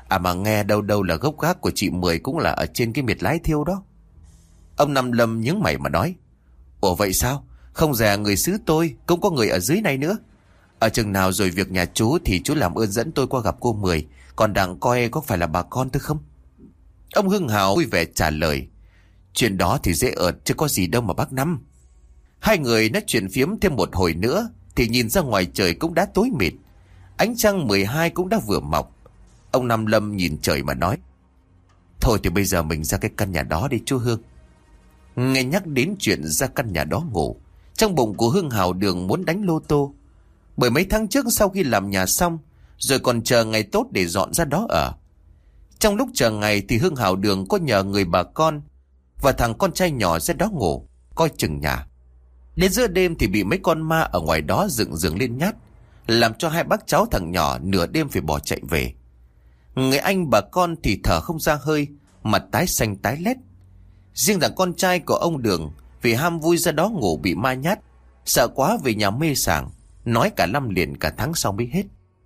À mà nghe đâu đâu là gốc gác của chị Mười cũng là ở trên cái miệt lái thiêu đó. Ông Năm Lâm nhướng mày mà nói. Ủa vậy sao? Không dè người xứ tôi cũng có người ở dưới này nữa. Ở chừng nào rồi việc nhà chú thì chú làm ơn dẫn tôi qua gặp cô Mười. Còn đặng coi có phải là bà con tôi không? Ông Hưng Hào vui vẻ trả lời. Chuyện đó thì dễ ợt chứ có gì đâu mà bác Năm. Hai người nói chuyện phiếm thêm một hồi nữa thì nhìn ra ngoài trời cũng đã tối mịt. Ánh trăng 12 cũng đã vừa mọc. Ông Năm Lâm nhìn trời mà nói. Thôi thì bây giờ mình ra cái căn nhà đó đi chú Hương. Nghe nhắc đến chuyện ra căn nhà đó ngủ, trong bụng của Hương Hào Đường muốn đánh lô tô. Bởi mấy tháng trước sau khi làm nhà xong, rồi còn chờ ngày tốt để dọn ra đó ở. Trong lúc chờ ngày thì Hương Hào Đường có nhờ người bà con và thằng con trai nhỏ ra đó ngủ, coi chừng nhà. Đến giữa đêm thì bị mấy con ma ở ngoài đó dựng giường lên nhát, làm cho hai bác cháu thằng nhỏ nửa đêm phải bỏ chạy về. Người anh bà con thì thở không ra hơi, mặt tái xanh tái lét. Riêng thằng con trai của ông Đường vì ham vui ra đó ngủ bị ma nhát, sợ quá về nhà mê sảng, nói cả năm liền cả tháng sau mới hết.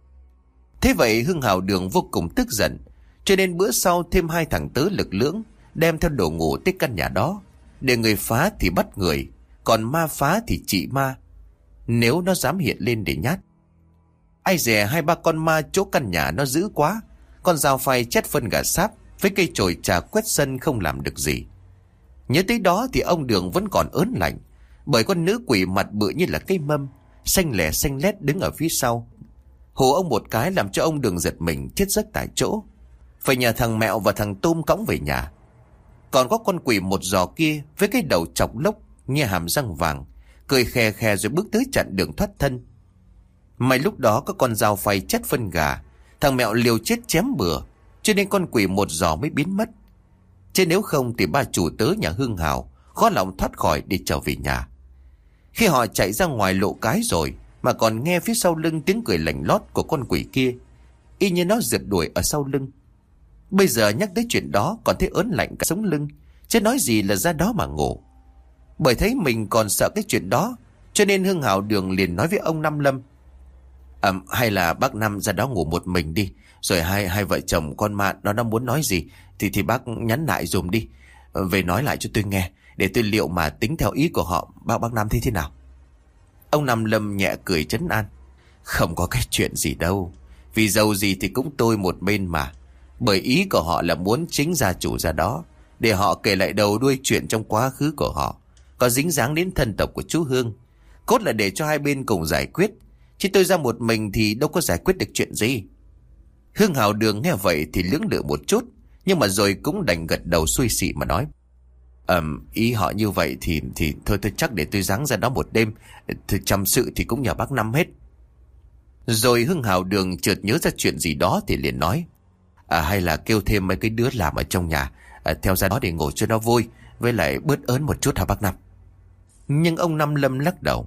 Thế vậy Hương Hào Đường vô cùng tức giận, cho nên bữa sau thêm hai thằng tớ lực lưỡng đem theo đồ ngủ tới căn nhà đó, để người phá thì bắt người, còn ma phá thì trị ma, nếu nó dám hiện lên để nhát. Ai dè hai ba con ma chỗ căn nhà nó dữ quá, con dao phay chét phân gà sáp với cây chổi trà quét sân không làm được gì. Nhớ tới đó thì ông Đường vẫn còn ớn lạnh, bởi con nữ quỷ mặt bự như là cây mâm, xanh lẻ xanh lét đứng ở phía sau, hù ông một cái làm cho ông Đường giật mình chết giấc tại chỗ, phải nhờ thằng Mẹo và thằng Tôm cõng về nhà. Còn có con quỷ một giò kia với cái đầu chọc lốc, nhe hàm răng vàng, cười khè khè rồi bước tới chặn đường thoát thân. May lúc đó có con dao phay chất phân gà, thằng Mẹo liều chết chém bừa, cho nên con quỷ một giò mới biến mất. Chứ nếu không thì ba chủ tớ nhà Hương Hào khó lòng thoát khỏi để trở về nhà. Khi họ chạy ra ngoài lộ cái rồi mà còn nghe phía sau lưng tiếng cười lạnh lót của con quỷ kia, y như nó rượt đuổi ở sau lưng. Bây giờ nhắc tới chuyện đó còn thấy ớn lạnh cả sống lưng, chứ nói gì là ra đó mà ngủ. Bởi thấy mình còn sợ cái chuyện đó, cho nên Hương Hào Đường liền nói với ông Năm Lâm. Hay là bác Năm ra đó ngủ một mình đi, rồi hai vợ chồng con ma nó muốn nói gì thì bác nhắn lại dùm đi, về nói lại cho tôi nghe, để tôi liệu mà tính theo ý của họ. Bác Năm thấy thế nào? Ông Năm Lâm nhẹ cười trấn an. Không có cái chuyện gì đâu, vì dầu gì thì cũng tôi một bên mà. Bởi ý của họ là muốn chính gia chủ ra đó, để họ kể lại đầu đuôi chuyện trong quá khứ của họ, có dính dáng đến thân tộc của chú Hương. Cốt là để cho hai bên cùng giải quyết, chứ tôi ra một mình thì đâu có giải quyết được chuyện gì. Hương Hào Đường nghe vậy thì lưỡng lự một chút, nhưng mà rồi cũng đành gật đầu xuôi xị mà nói. Ý họ như vậy thì thôi chắc để tôi giáng ra đó một đêm, tôi chăm sự thì cũng nhờ bác Năm hết. Rồi Hương Hào Đường chợt nhớ ra chuyện gì đó thì liền nói. Hay là kêu thêm mấy cái đứa làm ở trong nhà theo ra đó để ngủ cho nó vui, với lại bớt ớn một chút hả bác Năm? Nhưng ông Năm Lâm lắc đầu.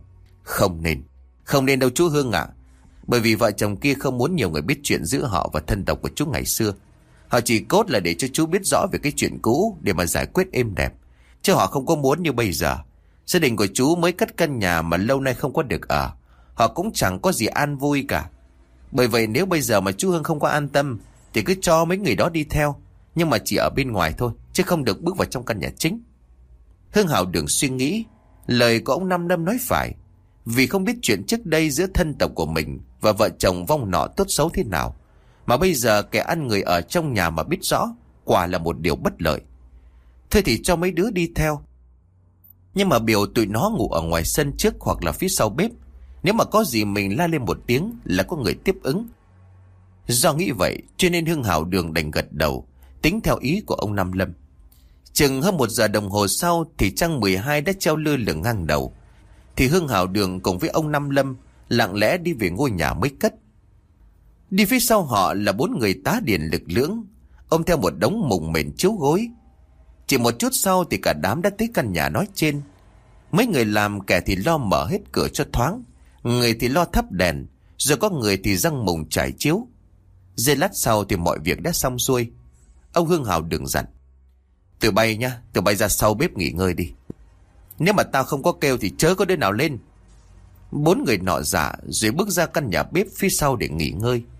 Không nên đâu chú Hương ạ. Bởi vì vợ chồng kia không muốn nhiều người biết chuyện giữa họ và thân tộc của chú ngày xưa. Họ chỉ cốt là để cho chú biết rõ về cái chuyện cũ để mà giải quyết êm đẹp, chứ họ không có muốn như bây giờ. Gia đình của chú mới cất căn nhà mà lâu nay không có được ở, họ cũng chẳng có gì an vui cả. Bởi vậy nếu bây giờ mà chú Hương không có an tâm thì cứ cho mấy người đó đi theo, nhưng mà chỉ ở bên ngoài thôi, chứ không được bước vào trong căn nhà chính. Hương Hào Đường suy nghĩ, lời của ông Năm Lâm nói phải, vì không biết chuyện trước đây giữa thân tộc của mình và vợ chồng vong nọ tốt xấu thế nào, mà bây giờ kẻ ăn người ở trong nhà mà biết rõ, quả là một điều bất lợi. Thôi thì cho mấy đứa đi theo, nhưng mà biểu tụi nó ngủ ở ngoài sân trước hoặc là phía sau bếp. Nếu mà có gì mình la lên một tiếng là có người tiếp ứng. Do nghĩ vậy cho nên Hương Hào Đường đành gật đầu, tính theo ý của ông Năm Lâm. Chừng hơn 1 giờ đồng hồ sau thì trăng 12 đã treo lơ lửng ngang đầu, thì Hương Hào Đường cùng với ông Năm Lâm lặng lẽ đi về ngôi nhà mới cất. Đi phía sau họ là 4 người tá điền lực lưỡng, ôm theo một đống mùng mền chiếu gối. Chỉ một chút sau thì cả đám đã tới căn nhà nói trên. Mấy người làm kẻ thì lo mở hết cửa cho thoáng, người thì lo thắp đèn, rồi có người thì răng mùng trải chiếu. Giây lát sau thì mọi việc đã xong xuôi. Ông Hương Hào Đường dặn. Tụi bay nha, tụi bay ra sau bếp nghỉ ngơi đi. Nếu mà tao không có kêu thì chớ có đứa nào lên. 4 người nọ dạ rồi bước ra căn nhà bếp phía sau để nghỉ ngơi.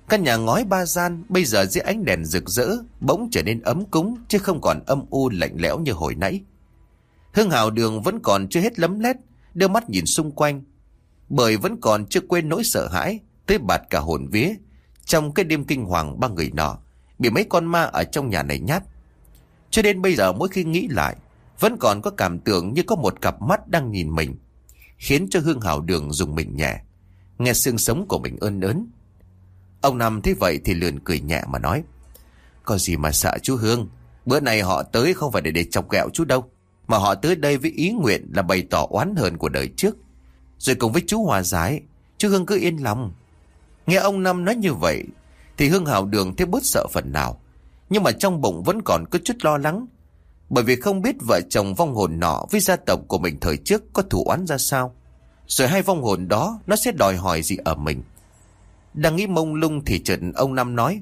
Căn nhà ngói ba gian bây giờ dưới ánh đèn rực rỡ bỗng trở nên ấm cúng, chứ không còn âm u lạnh lẽo như hồi nãy. Hương Hào Đường vẫn còn chưa hết lấm lét, đưa mắt nhìn xung quanh, bởi vẫn còn chưa quên nỗi sợ hãi tới bạt cả hồn vía trong cái đêm kinh hoàng ba người nọ bị mấy con ma ở trong nhà này nhát. Cho đến bây giờ mỗi khi nghĩ lại, vẫn còn có cảm tưởng như có một cặp mắt đang nhìn mình, khiến cho Hương Hào Đường rùng mình nhẹ, nghe xương sống của mình ơn ớn. Ông Năm thấy vậy thì lườn cười nhẹ mà nói: Có gì mà sợ chú Hương, bữa này họ tới không phải để chọc ghẹo chú đâu, mà họ tới đây với ý nguyện là bày tỏ oán hờn của đời trước, rồi cùng với chú hòa giải. Chú Hương cứ yên lòng. Nghe ông Năm nói như vậy thì Hương Hào Đường thấy bớt sợ phần nào, nhưng mà trong bụng vẫn còn có chút lo lắng, bởi vì không biết vợ chồng vong hồn nọ với gia tộc của mình thời trước có thù oán ra sao, rồi hai vong hồn đó nó sẽ đòi hỏi gì ở mình. Đang nghĩ mông lung thì chợt ông Năm nói: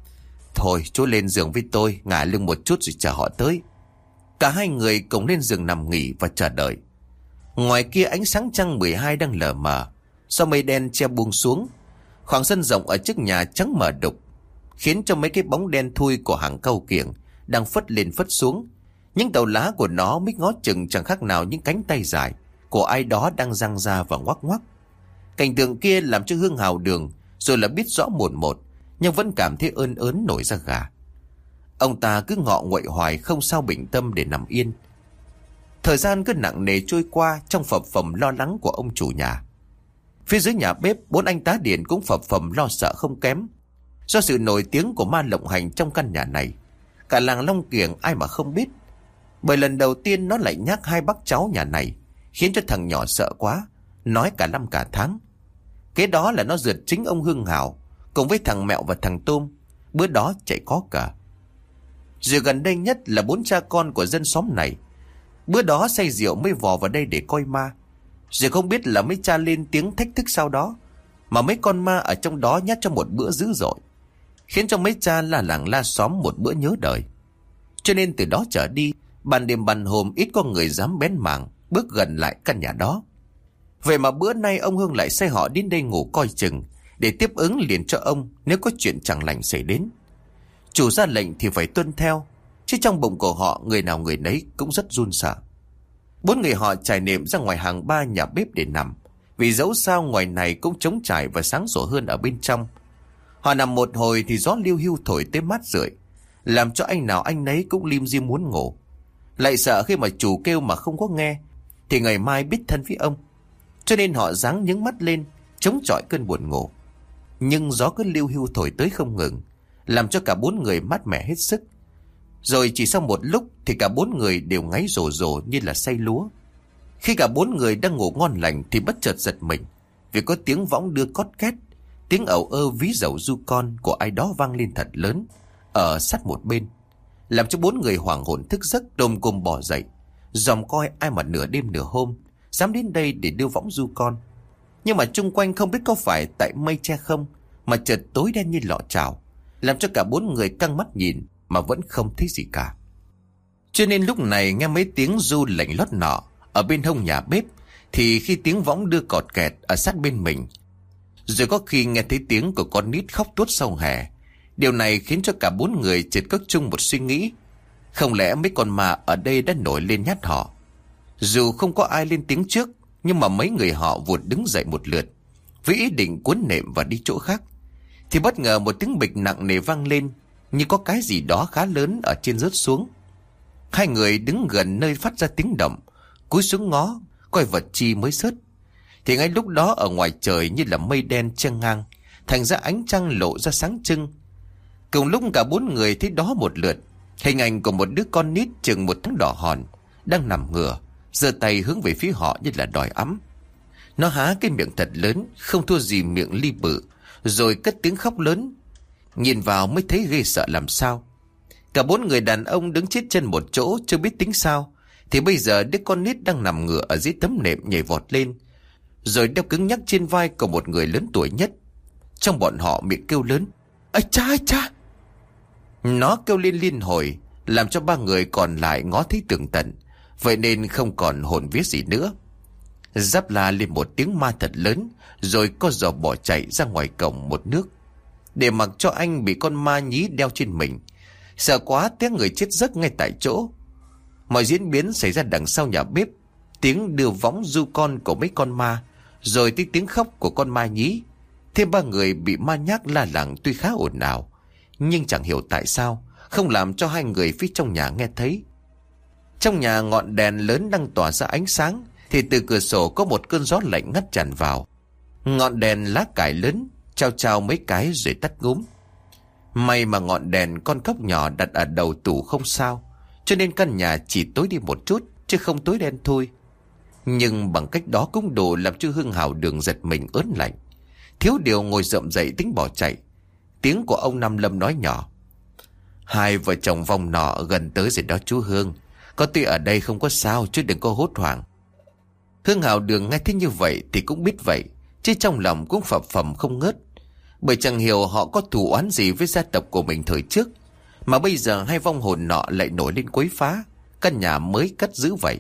Thôi chú lên giường với tôi, ngả lưng một chút rồi chờ họ tới. Cả hai người cùng lên giường nằm nghỉ và chờ đợi. Ngoài kia ánh sáng trăng 12 đang lờ mờ, sau mây đen che buông xuống. Khoảng sân rộng ở trước nhà trắng mờ đục, khiến cho mấy cái bóng đen thui của hàng cau kiểng đang phất lên phất xuống. Những tàu lá của nó mít ngó chừng chẳng khác nào những cánh tay dài của ai đó đang giang ra và ngoắc ngoắc. Cảnh tượng kia làm cho Hương Hào Đường rồi là biết rõ một một, nhưng vẫn cảm thấy ơn ớn nổi da gà. Ông ta cứ ngọ nguậy hoài không sao bình tâm để nằm yên. Thời gian cứ nặng nề trôi qua trong phập phồng lo lắng của ông chủ nhà. Phía dưới nhà bếp, 4 anh tá điền cũng phập phồng lo sợ không kém. Do sự nổi tiếng của ma lộng hành trong căn nhà này, cả làng Long Kiểng ai mà không biết. Bởi lần đầu tiên nó lại nhắc hai bác cháu nhà này, khiến cho thằng nhỏ sợ quá, nói cả năm cả tháng. Kế đó là nó rượt chính ông Hương Hào cùng với thằng Mẹo và thằng Tôm, bữa đó chạy có cả. Rồi gần đây nhất là 4 cha con của dân xóm này, bữa đó say rượu mới vò vào đây để coi ma. Rồi không biết là mấy cha lên tiếng thách thức sau đó, mà mấy con ma ở trong đó nhát cho một bữa dữ dội, khiến cho mấy cha la làng la xóm một bữa nhớ đời. Cho nên từ đó trở đi, ban đêm ban hôm ít có người dám bén mảng bước gần lại căn nhà đó. Vậy mà bữa nay ông Hương lại sai họ đến đây ngủ coi chừng, để tiếp ứng liền cho ông nếu có chuyện chẳng lành xảy đến. Chủ ra lệnh thì phải tuân theo, chứ trong bụng của họ người nào người nấy cũng rất run sợ. 4 người họ trải nệm ra ngoài hàng 3 nhà bếp để nằm, vì dẫu sao ngoài này cũng trống trải và sáng sủa hơn ở bên trong. Họ nằm một hồi thì gió liu hiu thổi tới mát rượi, làm cho anh nào anh nấy cũng lim dim muốn ngủ. Lại sợ khi mà chủ kêu mà không có nghe thì ngày mai biết thân với ông, cho nên họ ráng nhướng mắt lên chống chọi cơn buồn ngủ. Nhưng gió cứ liu hiu thổi tới không ngừng, làm cho cả 4 người mát mẻ hết sức. Rồi chỉ sau một lúc thì cả 4 người đều ngáy rồ rồ như là say lúa. Khi cả 4 người đang ngủ ngon lành thì bất chợt giật mình, vì có tiếng võng đưa cót két, tiếng ẩu ơ ví dầu du con của ai đó vang lên thật lớn ở sát một bên, làm cho 4 người hoảng hồn thức giấc đồm cồm bỏ dậy, dòm coi ai mà nửa đêm nửa hôm dám đến đây để đưa võng du con. Nhưng mà chung quanh không biết có phải tại mây che không mà chợt tối đen như lọ chảo, làm cho cả 4 người căng mắt nhìn mà vẫn không thấy gì cả. Cho nên lúc này nghe mấy tiếng ru lạnh lót nọ ở bên hông nhà bếp, thì khi tiếng võng đưa cọt kẹt ở sát bên mình, rồi có khi nghe thấy tiếng của con nít khóc tuốt sau hè. Điều này khiến cho cả 4 người chợt có chung một suy nghĩ: không lẽ mấy con ma ở đây đã nổi lên nhát họ? Dù không có ai lên tiếng trước, nhưng mà mấy người họ vụt đứng dậy một lượt với ý định cuốn nệm và đi chỗ khác, thì bất ngờ một tiếng bịch nặng nề vang lên, như có cái gì đó khá lớn ở trên rớt xuống. Hai người đứng gần nơi phát ra tiếng động, cúi xuống ngó coi vật chi mới sớt. Thì ngay lúc đó ở ngoài trời như là mây đen che ngang, thành ra ánh trăng lộ ra sáng trưng. Cùng lúc cả 4 người thấy đó một lượt, hình ảnh của một đứa con nít chừng 1 tháng đỏ hòn đang nằm ngửa, giơ tay hướng về phía họ như là đòi ẵm. Nó há cái miệng thật lớn, không thua gì miệng ly bự, rồi cất tiếng khóc lớn. Nhìn vào mới thấy ghê sợ làm sao. Cả 4 người đàn ông đứng chết chân một chỗ chưa biết tính sao, thì bây giờ đứa con nít đang nằm ngửa ở dưới tấm nệm nhảy vọt lên, rồi đeo cứng nhắc trên vai của một người lớn tuổi nhất. Trong bọn họ miệng kêu lớn: "Ây cha, ây cha!" Nó kêu lên liên hồi, làm cho 3 người còn lại ngó thấy tường tận, vậy nên không còn hồn vía gì nữa. Giáp la lên một tiếng ma thật lớn, rồi co giò bỏ chạy ra ngoài cổng một nước. để mặc cho anh bị con ma nhí đeo trên mình. Sợ quá té người chết giấc ngay tại chỗ. Mọi diễn biến xảy ra đằng sau nhà bếp. Tiếng đưa võng du con của mấy con ma, rồi tiếng khóc của con ma nhí. Thêm 3 người bị ma nhác la làng tuy khá ồn ào, nhưng chẳng hiểu tại sao không làm cho 2 người phía trong nhà nghe thấy. Trong nhà ngọn đèn lớn đang tỏa ra ánh sáng, thì từ cửa sổ có một cơn gió lạnh ngắt tràn vào. Ngọn đèn lá cải lớn trao trao mấy cái rồi tắt ngúm. May mà ngọn đèn con cóc nhỏ đặt ở đầu tủ không sao, cho nên căn nhà chỉ tối đi một chút, chứ không tối đen thôi. Nhưng bằng cách đó cũng đủ làm cho Hương Hào Đường giật mình ớn lạnh. Thiếu điều ngồi rậm dậy tính bỏ chạy. Tiếng của ông Năm Lâm nói nhỏ: "Hai vợ chồng vong nọ gần tới rồi đó chú Hương. Có tuy ở đây không có sao, chứ đừng có hốt hoảng." Hương Hào Đường nghe thấy như vậy thì cũng biết vậy, chứ trong lòng cũng phập phồng không ngớt. Bởi chẳng hiểu họ có thù oán gì với gia tộc của mình thời trước, mà bây giờ 2 vong hồn nọ lại nổi lên quấy phá căn nhà mới cất giữ vậy.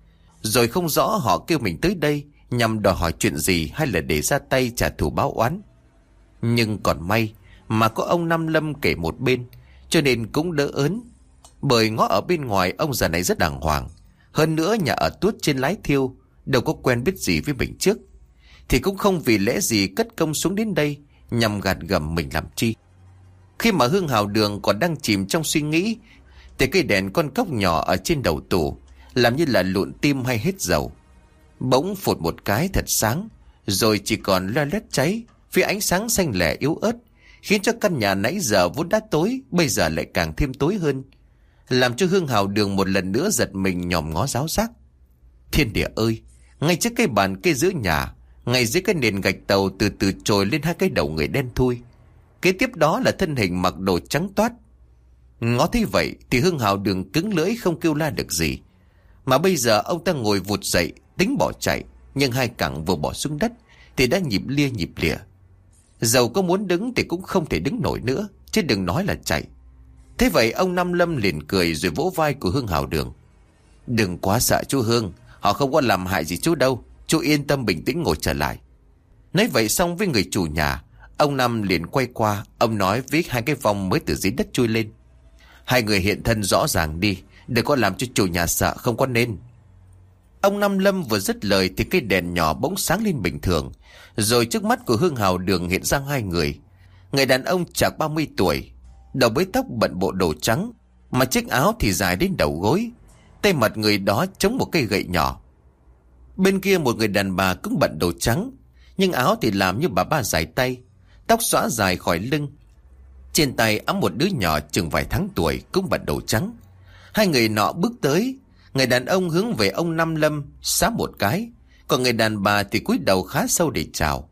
Rồi không rõ họ kêu mình tới đây nhằm đòi hỏi chuyện gì, hay là để ra tay trả thù báo oán. Nhưng còn may mà có ông Năm Lâm kể một bên, cho nên cũng đỡ ớn. Bởi ngó ở bên ngoài ông già này rất đàng hoàng. Hơn nữa nhà ở tuốt trên lái thiêu, đâu có quen biết gì với mình trước, thì cũng không vì lẽ gì cất công xuống đến đây nhằm gạt gẫm mình làm chi. Khi mà Hương Hào Đường còn đang chìm trong suy nghĩ, thì cây đèn con cóc nhỏ ở trên đầu tủ làm như là lụn tim hay hết dầu, bỗng phụt một cái thật sáng, rồi chỉ còn loe loét cháy vì ánh sáng xanh lẻ yếu ớt, khiến cho căn nhà nãy giờ vốn đã tối bây giờ lại càng thêm tối hơn, làm cho Hương Hào Đường một lần nữa giật mình nhòm ngó ráo rác. Thiên địa ơi! Ngay trước cái bàn kê giữa nhà, ngay dưới cái nền gạch tàu từ từ trồi lên 2 cái đầu người đen thui. Kế tiếp đó là thân hình mặc đồ trắng toát. Ngó thấy vậy thì Hương Hào Đường cứng lưỡi không kêu la được gì. Mà bây giờ ông ta ngồi vụt dậy tính bỏ chạy, nhưng 2 cẳng vừa bỏ xuống đất thì đã nhịp lia nhịp lịa. Dầu có muốn đứng thì cũng không thể đứng nổi nữa, chứ đừng nói là chạy. Thế vậy ông Năm Lâm liền cười rồi vỗ vai của Hương Hào Đường: "Đừng quá sợ chú Hương, họ không có làm hại gì chú đâu, chú yên tâm bình tĩnh ngồi trở lại." Nói vậy xong với người chủ nhà, ông Năm liền quay qua, ông nói với 2 cái vong mới từ dưới đất chui lên: "Hai người hiện thân rõ ràng đi, đừng có làm cho chủ nhà sợ không có nên." Ông Năm Lâm vừa dứt lời thì cây đèn nhỏ bỗng sáng lên bình thường, rồi trước mắt của Hương Hào Đường hiện ra 2 người. Người đàn ông chạc 30 tuổi, đầu bới tóc bận bộ đồ trắng, mà chiếc áo thì dài đến đầu gối. Tay mặt người đó chống một cây gậy nhỏ. Bên kia một người đàn bà cũng bận đồ trắng, nhưng áo thì làm như bà ba dài tay, tóc xõa dài khỏi lưng. Trên tay ẵm một đứa nhỏ chừng vài tháng tuổi cũng bận đồ trắng. 2 người nọ bước tới, người đàn ông hướng về ông Năm Lâm xá một cái, còn người đàn bà thì cúi đầu khá sâu để chào.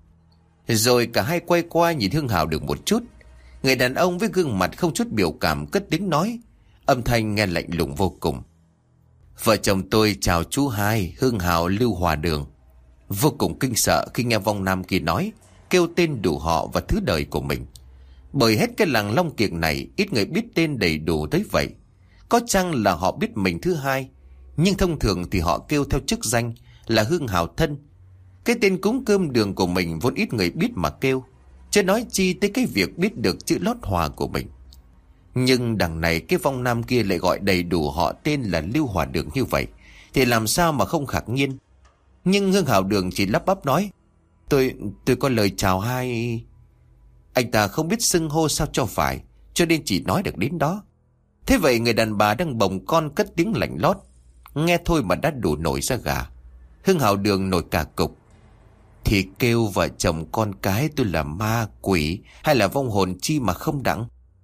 Rồi cả hai quay qua nhìn Hương Hào được một chút. Người đàn ông với gương mặt không chút biểu cảm cất tiếng nói, âm thanh nghe lạnh lùng vô cùng: "Vợ chồng tôi chào chú hai, Hương Hào Lưu Hòa Đường." Vô cùng kinh sợ khi nghe vong nam kia nói, kêu tên đủ họ và thứ đời của mình. Bởi hết cái làng Long Kiệt này ít người biết tên đầy đủ tới vậy. Có chăng là họ biết mình thứ hai, nhưng thông thường thì họ kêu theo chức danh là Hương Hào Thân. Cái tên cúng cơm đường của mình vốn ít người biết mà kêu, chứ nói chi tới cái việc biết được chữ lót Hòa của mình. Nhưng đằng này cái vong nam kia lại gọi đầy đủ họ tên là Lưu Hòa Đường như vậy, thì làm sao mà không ngạc nhiên. Nhưng Hương Hào Đường chỉ lắp bắp nói: Tôi có lời chào hai. Anh ta không biết xưng hô sao cho phải, cho nên chỉ nói được đến đó. Thế vậy người đàn bà đang bồng con cất tiếng lạnh lót, nghe thôi mà đã đổ nổi ra gà. Hương Hào Đường nổi cả cục: Thì kêu vợ chồng con cái tôi là ma quỷ hay là vong hồn chi mà không đặng?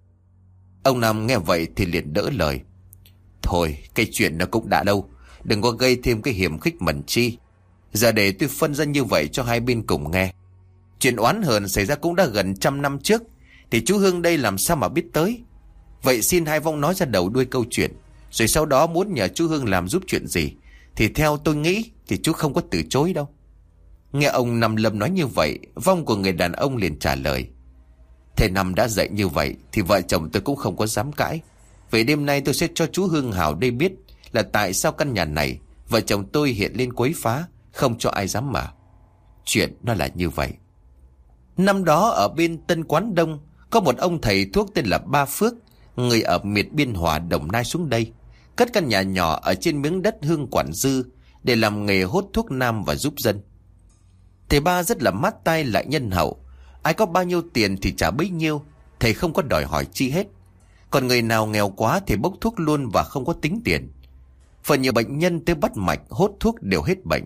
Ông Năm nghe vậy thì liền đỡ lời: Thôi cái chuyện nó cũng đã đâu, đừng có gây thêm cái hiểm khích mẩn chi. Giờ để tôi phân ra như vậy cho hai bên cùng nghe. Chuyện oán hờn xảy ra cũng đã gần 100 năm trước, thì chú Hương đây làm sao mà biết tới. Vậy xin hai vong nói ra đầu đuôi câu chuyện, rồi sau đó muốn nhờ chú Hương làm giúp chuyện gì thì theo tôi nghĩ thì chú không có từ chối đâu. Nghe ông Năm Lâm nói như vậy, vong của người đàn ông liền trả lời: Thầy Năm đã dạy như vậy thì vợ chồng tôi cũng không có dám cãi. Vậy đêm nay tôi sẽ cho chú Hương Hào đây biết là tại sao căn nhà này vợ chồng tôi hiện lên quấy phá, không cho ai dám mở. Chuyện nó là như vậy. Năm đó ở bên Tân Quán Đông Có một ông thầy thuốc tên là Ba Phước, người ở miệt Biên Hòa, Đồng Nai xuống đây, cất căn nhà nhỏ ở trên miếng đất Hương Quản Dư để làm nghề hốt thuốc nam và giúp dân. Thầy Ba rất là mát tay lại nhân hậu, ai có bao nhiêu tiền thì trả bấy nhiêu, thầy không có đòi hỏi chi hết. Còn người nào nghèo quá thì bốc thuốc luôn và không có tính tiền. Phần nhiều bệnh nhân tới bắt mạch hốt thuốc đều hết bệnh,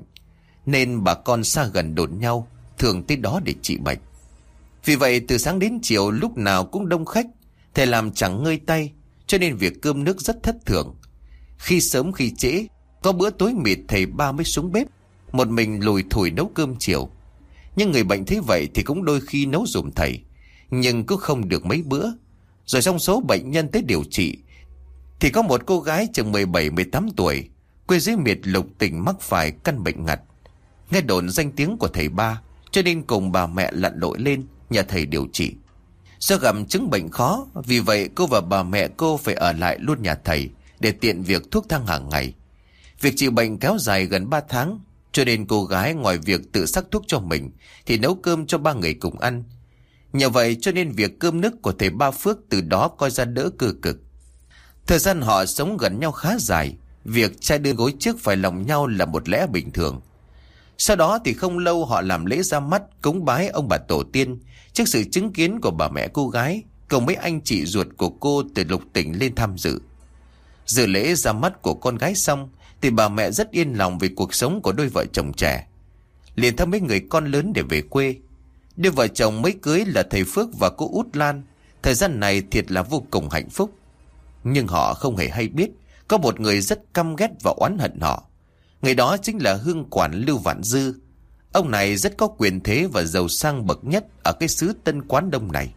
nên bà con xa gần đồn nhau, thường tới đó để trị bệnh. Vì vậy từ sáng đến chiều lúc nào cũng đông khách, thầy làm chẳng ngơi tay, cho nên việc cơm nước rất thất thường. Khi sớm khi trễ, có bữa tối mịt thầy Ba mới xuống bếp, một mình lùi thủi nấu cơm chiều. Nhưng người bệnh thấy vậy thì cũng đôi khi nấu giùm thầy, nhưng cũng không được mấy bữa. Rồi trong số bệnh nhân tới điều trị thì có một cô gái chừng 17-18 tuổi, quê dưới miệt Lục tỉnh, mắc phải căn bệnh ngặt. Nghe đồn danh tiếng của thầy Ba, cho nên cùng bà mẹ lặn lội lên nhà thầy điều trị. Do gặp chứng bệnh khó, vì vậy cô và bà mẹ cô phải ở lại luôn nhà thầy để tiện việc thuốc thang hàng ngày. Việc trị bệnh kéo dài gần 3 tháng, cho nên cô gái ngoài việc tự sắc thuốc cho mình thì nấu cơm cho 3 người cùng ăn. Nhờ vậy cho nên việc cơm nước của thầy Ba Phước từ đó coi ra đỡ cơ cực. Thời gian họ sống gần nhau khá dài, việc trai đưa gối trước phải lòng nhau là một lẽ bình thường. Sau đó thì không lâu họ làm lễ ra mắt cúng bái ông bà tổ tiên trước sự chứng kiến của bà mẹ cô gái cùng mấy anh chị ruột của cô từ Lục tỉnh lên tham dự. Dự lễ ra mắt của con gái xong thì bà mẹ rất yên lòng về cuộc sống của đôi vợ chồng trẻ, liền thăm mấy người con lớn để về quê. Đôi vợ chồng mới cưới là thầy Phước và cô Út Lan, thời gian này thiệt là vô cùng hạnh phúc. Nhưng họ không hề hay biết có một người rất căm ghét và oán hận họ. Người đó chính là Hương Quản Lưu Vạn Dư. Ông này rất có quyền thế và giàu sang bậc nhất ở cái xứ Tân Quán Đông này.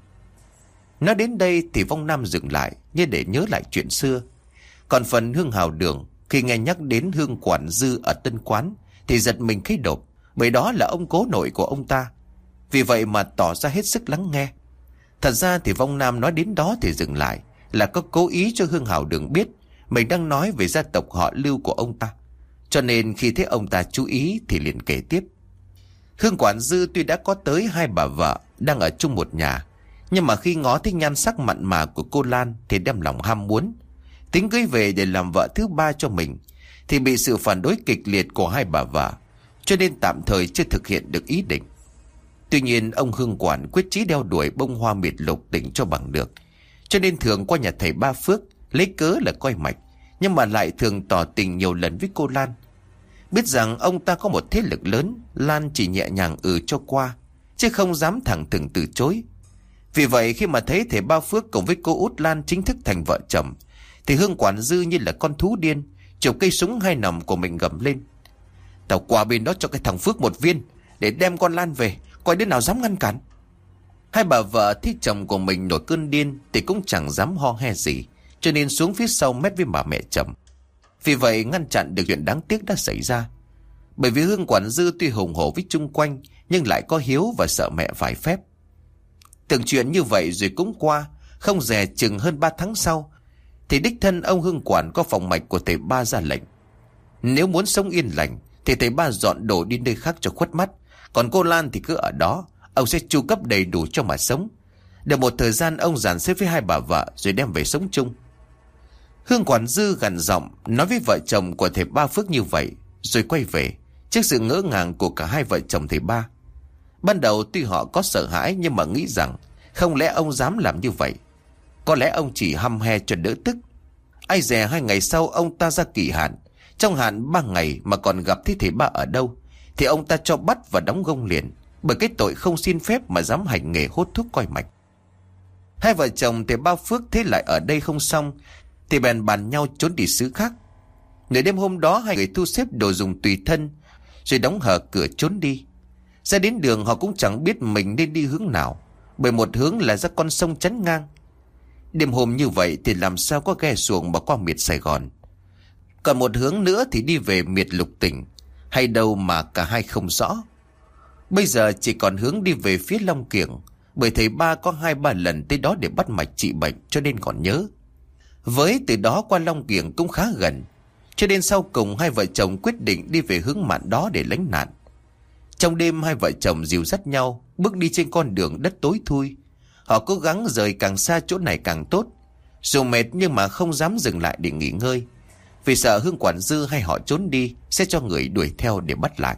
Nói đến đây thì Vong Nam dừng lại như để nhớ lại chuyện xưa. Còn phần Hương Hào Đường, khi nghe nhắc đến Hương Quản Dư ở Tân Quán thì giật mình khấy đột, bởi đó là ông cố nội của ông ta. Vì vậy mà tỏ ra hết sức lắng nghe. Thật ra thì Vong Nam nói đến đó thì dừng lại là có cố ý cho Hương Hào Đường biết mình đang nói về gia tộc họ Lưu của ông ta. Cho nên khi thấy ông ta chú ý thì liền kể tiếp. Hương Quản Dư tuy đã có tới 2 bà vợ đang ở chung một nhà, nhưng mà khi ngó thấy nhan sắc mặn mà của cô Lan thì đem lòng ham muốn, tính cưới về để làm vợ thứ 3 cho mình, thì bị sự phản đối kịch liệt của 2 bà vợ, cho nên tạm thời chưa thực hiện được ý định. Tuy nhiên ông Hương Quản quyết chí đeo đuổi bông hoa miệt Lục tỉnh cho bằng được, cho nên thường qua nhà thầy Ba Phước lấy cớ là coi mạch, nhưng mà lại thường tỏ tình nhiều lần với cô Lan. Biết rằng ông ta có một thế lực lớn, Lan chỉ nhẹ nhàng cho qua, chứ không dám thẳng thừng từ chối. Vì vậy khi mà thấy thầy Ba Phước cùng với cô Út Lan chính thức thành vợ chồng, thì Hương Quản Dư như là con thú điên, chụp cây súng 2 nòng của mình gầm lên: "Tao qua bên đó cho cái thằng Phước 1 viên để đem con Lan về, coi đứa nào dám ngăn cản." 2 bà vợ thấy chồng của mình nổi cơn điên thì cũng chẳng dám ho he gì, cho nên xuống phía sau mét với bà mẹ chồng. Vì vậy ngăn chặn được chuyện đáng tiếc đã xảy ra. Bởi vì Hương Quản Dư tuy hùng hổ với chung quanh, nhưng lại có hiếu và sợ mẹ vài phép. Tưởng chuyện như vậy rồi cũng qua, không dè chừng hơn 3 tháng sau thì đích thân ông Hương Quản có phòng mạch của thầy Ba ra lệnh: nếu muốn sống yên lành thì thầy Ba dọn đồ đi nơi khác cho khuất mắt, còn cô Lan thì cứ ở đó, ông sẽ chu cấp đầy đủ cho mà sống. Được một thời gian ông dàn xếp với 2 bà vợ rồi đem về sống chung. Hương Quản Dư gằn giọng nói với vợ chồng của thầy Ba Phước như vậy, rồi quay về trước sự ngỡ ngàng của cả 2 vợ chồng thầy Ba. Ban đầu tuy họ có sợ hãi, nhưng mà nghĩ rằng không lẽ ông dám làm như vậy. Có lẽ ông chỉ hăm he cho đỡ tức. Ai dè 2 ngày sau ông ta ra kỳ hạn, trong hạn 3 ngày mà còn gặp thấy thầy Ba ở đâu thì ông ta cho bắt và đóng gông liền, bởi cái tội không xin phép mà dám hành nghề hốt thuốc coi mạch. 2 vợ chồng thầy Ba Phước thế lại ở đây không xong thì bèn bàn nhau trốn đi xứ khác. Nửa đêm hôm đó 2 người thu xếp đồ dùng tùy thân rồi đóng hở cửa trốn đi. Ra đến đường họ cũng chẳng biết mình nên đi hướng nào, bởi một hướng là ra con sông chắn ngang. Đêm hôm như vậy thì làm sao có ghe xuồng mà qua miệt Sài Gòn. Còn một hướng nữa thì đi về miệt Lục tỉnh, hay đâu mà cả hai không rõ. Bây giờ chỉ còn hướng đi về phía Long Kiểng, bởi thầy Ba có 2-3 lần tới đó để bắt mạch trị bệnh cho nên còn nhớ. Với từ đó qua Long Kiểng cũng khá gần, cho nên sau cùng 2 vợ chồng quyết định đi về hướng mạn đó để lánh nạn. Trong đêm 2 vợ chồng dìu dắt nhau bước đi trên con đường đất tối thui. Họ cố gắng rời càng xa chỗ này càng tốt. Dù mệt nhưng mà không dám dừng lại để nghỉ ngơi, vì sợ Hương Quản Dư hay họ trốn đi sẽ cho người đuổi theo để bắt lại.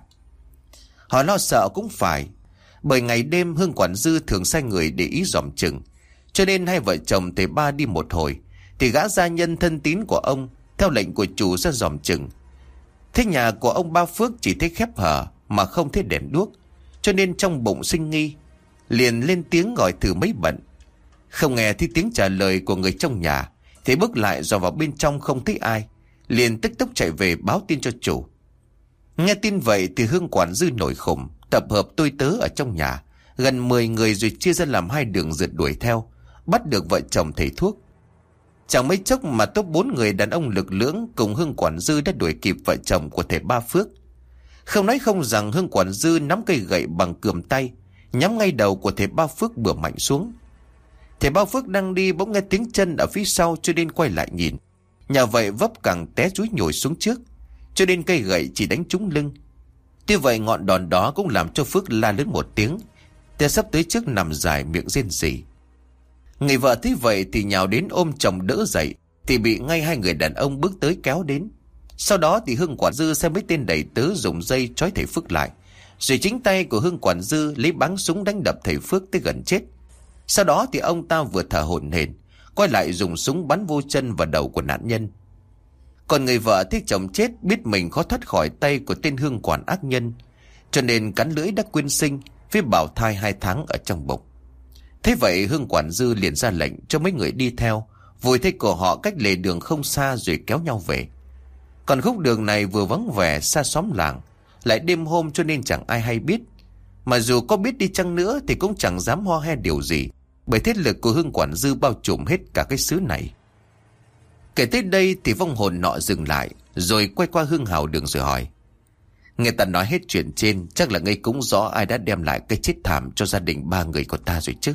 Họ lo sợ cũng phải, bởi ngày đêm Hương Quản Dư thường sai người để ý dòm chừng, cho nên hai vợ chồng thầy Ba đi một hồi thì gã gia nhân thân tín của ông theo lệnh của chủ ra dòm chừng. Thế nhà của ông Ba Phước chỉ thấy khép hở mà không thấy đèn đuốc, cho nên trong bụng sinh nghi, liền lên tiếng gọi thử mấy bận. Không nghe thấy tiếng trả lời của người trong nhà thì bước lại dò vào bên trong không thấy ai, liền tức tốc chạy về báo tin cho chủ. Nghe tin vậy thì Hương Quản Dư nổi khùng, tập hợp tôi tớ ở trong nhà gần 10 người rồi chia ra làm hai đường rượt đuổi theo, bắt được vợ chồng thầy thuốc. Chẳng mấy chốc mà top 4 người đàn ông lực lưỡng cùng Hương Quản Dư đã đuổi kịp vợ chồng của thầy Ba Phước. Không nói không rằng Hương Quản Dư nắm cây gậy bằng cườm tay, nhắm ngay đầu của thầy Ba Phước bừa mạnh xuống. Thầy Ba Phước đang đi bỗng nghe tiếng chân ở phía sau cho nên quay lại nhìn. Nhờ vậy vấp càng té rúi nhồi xuống trước, cho nên cây gậy chỉ đánh trúng lưng. Tuy vậy ngọn đòn đó cũng làm cho Phước la lớn một tiếng, té sắp tới trước nằm dài miệng rên rỉ. Người vợ thấy vậy thì nhào đến ôm chồng đỡ dậy, thì bị ngay hai người đàn ông bước tới kéo đến. Sau đó thì Hương Quản Dư xem mấy tên đầy tớ dùng dây trói thầy Phước lại, rồi chính tay của Hương Quản Dư lấy báng súng đánh đập thầy Phước tới gần chết. Sau đó thì ông ta vừa thở hổn hển quay lại dùng súng bắn vô chân và đầu của nạn nhân. Còn người vợ thấy chồng chết, biết mình khó thoát khỏi tay của tên Hương Quản ác nhân, cho nên cắn lưỡi đã quyên sinh với bào thai 2 tháng ở trong bụng. Thế vậy Hương Quản Dư liền ra lệnh cho mấy người đi theo vùi thây của họ cách lề đường không xa rồi kéo nhau về. Còn khúc đường này vừa vắng vẻ xa xóm làng, lại đêm hôm cho nên chẳng ai hay biết. Mà dù có biết đi chăng nữa thì cũng chẳng dám ho he điều gì, bởi thế lực của Hương Quản Dư bao trùm hết cả cái xứ này. Kể tới đây thì vong hồn nọ dừng lại, rồi quay qua Hương Hào Đường rồi hỏi: Nghe ta nói hết chuyện trên, chắc là ngươi cũng rõ ai đã đem lại cái chết thảm cho gia đình 3 người của ta rồi chứ?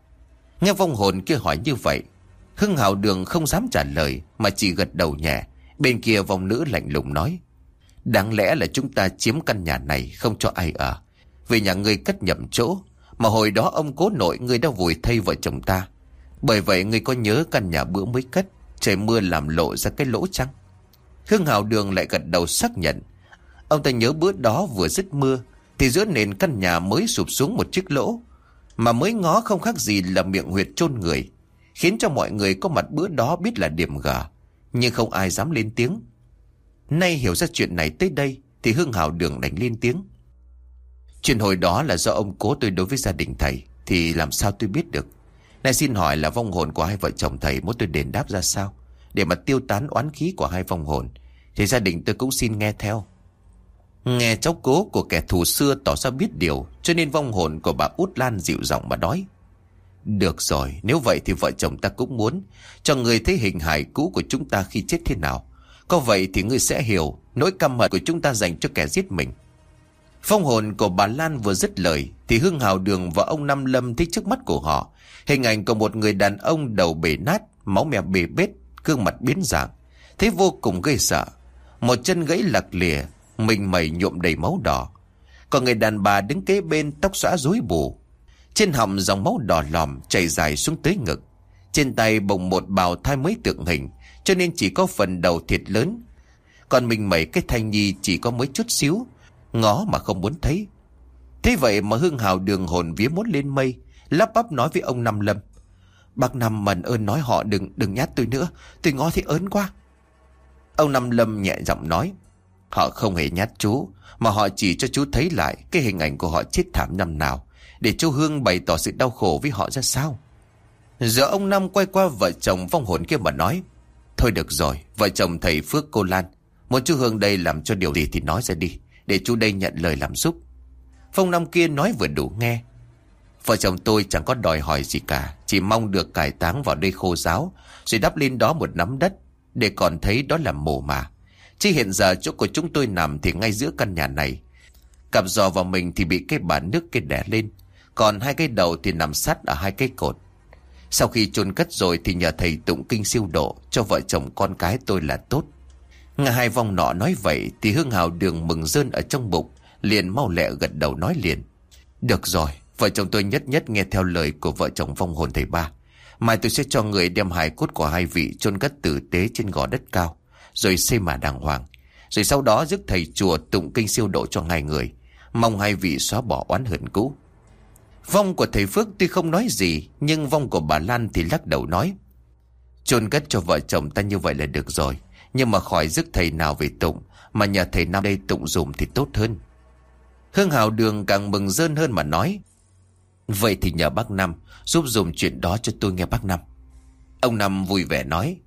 Nghe vong hồn kia hỏi như vậy, Hương Hào Đường không dám trả lời mà chỉ gật đầu nhẹ. Bên kia vong nữ lạnh lùng nói: Đáng lẽ là chúng ta chiếm căn nhà này không cho ai ở, vì nhà ngươi cất nhầm chỗ, mà hồi đó ông cố nội ngươi đã vùi thây vợ chồng ta. Bởi vậy ngươi có nhớ căn nhà bữa mới cất, trời mưa làm lộ ra cái lỗ chăng? Hương Hào Đường lại gật đầu xác nhận. Ông ta nhớ bữa đó vừa dứt mưa thì giữa nền căn nhà mới sụp xuống một chiếc lỗ, mà mới ngó không khác gì là miệng huyệt chôn người, khiến cho mọi người có mặt bữa đó biết là điểm gở, nhưng không ai dám lên tiếng. Nay hiểu ra chuyện này tới đây thì Hương Hào Đường đành lên tiếng: Chuyện hồi đó là do ông cố tôi đối với gia đình thầy, thì làm sao tôi biết được. Nay xin hỏi là vong hồn của hai vợ chồng thầy muốn tôi đền đáp ra sao, để mà tiêu tán oán khí của hai vong hồn, thì gia đình tôi cũng xin nghe theo. Nghe cháu cố của kẻ thù xưa tỏ ra biết điều, cho nên vong hồn của bà Út Lan dịu giọng mà nói: Được rồi, nếu vậy thì vợ chồng ta cũng muốn cho người thấy hình hài cũ của chúng ta khi chết thế nào. Có vậy thì ngươi sẽ hiểu nỗi căm hận của chúng ta dành cho kẻ giết mình. Vong hồn của bà Lan vừa dứt lời thì Hương Hào Đường và ông Năm Lâm thấy trước mắt của họ hình ảnh của một người đàn ông đầu bể nát, máu me bê bết, gương mặt biến dạng, thấy vô cùng gây sợ. Một chân gãy lặc lìa, mình mẩy nhuộm đầy máu đỏ. Còn người đàn bà đứng kế bên tóc xõa rối bù, trên họng dòng máu đỏ lòm chảy dài xuống tới ngực. Trên tay bồng một bào thai mới tượng hình, cho nên chỉ có phần đầu thiệt lớn. Còn mình mẩy cái thai nhi chỉ có mới chút xíu, ngó mà không muốn thấy. Thế vậy mà Hương Hào Đường hồn vía muốn lên mây, lắp bắp nói với ông Năm Lâm: Bác Năm mần ơn nói họ đừng nhát tôi nữa, tôi ngó thấy ớn quá. Ông Năm Lâm nhẹ giọng nói: Họ không hề nhát chú, mà họ chỉ cho chú thấy lại cái hình ảnh của họ chết thảm năm nào, để chú Hương bày tỏ sự đau khổ với họ ra sao. Giờ ông Năm quay qua vợ chồng vong hồn kia mà nói: Thôi được rồi, vợ chồng thầy Phước cô Lan, muốn chú Hương đây làm cho điều gì thì nói ra đi, để chú đây nhận lời làm giúp. Vong Năm kia nói vừa đủ nghe: Vợ chồng tôi chẳng có đòi hỏi gì cả, chỉ mong được cải táng vào đây khô ráo, rồi đắp lên đó một nắm đất, để còn thấy đó là mồ mà. Chứ hiện giờ chỗ của chúng tôi nằm thì ngay giữa căn nhà này. Cặp giò vào mình thì bị cái bàn nước kia đè lên, còn hai cái đầu thì nằm sát ở hai cái cột. Sau khi chôn cất rồi thì nhờ thầy tụng kinh siêu độ cho vợ chồng con cái tôi là tốt. Nghe hai vong nọ nói vậy thì Hương Hào Đường mừng rơn ở trong bụng, liền mau lẹ gật đầu nói liền: Được rồi, Vợ chồng tôi nhất nhất nghe theo lời của vợ chồng vong hồn thầy Ba. Mai tôi sẽ cho người đem hài cốt của hai vị chôn cất tử tế trên gò đất cao, rồi xây mả đàng hoàng. Rồi sau đó rước thầy chùa tụng kinh siêu độ cho hai người, mong hai vị xóa bỏ oán hận cũ. Vong của thầy Phước tuy không nói gì, nhưng vong của bà Lan thì lắc đầu nói: chôn cất cho vợ chồng ta như vậy là được rồi, nhưng mà khỏi rước thầy nào về tụng, mà nhờ thầy Năm đây tụng dùm thì tốt hơn. Hương Hào Đường càng mừng rơn hơn mà nói: vậy thì nhờ bác Năm giúp dùm chuyện đó cho tôi nghe bác Năm. Ông Năm vui vẻ nói: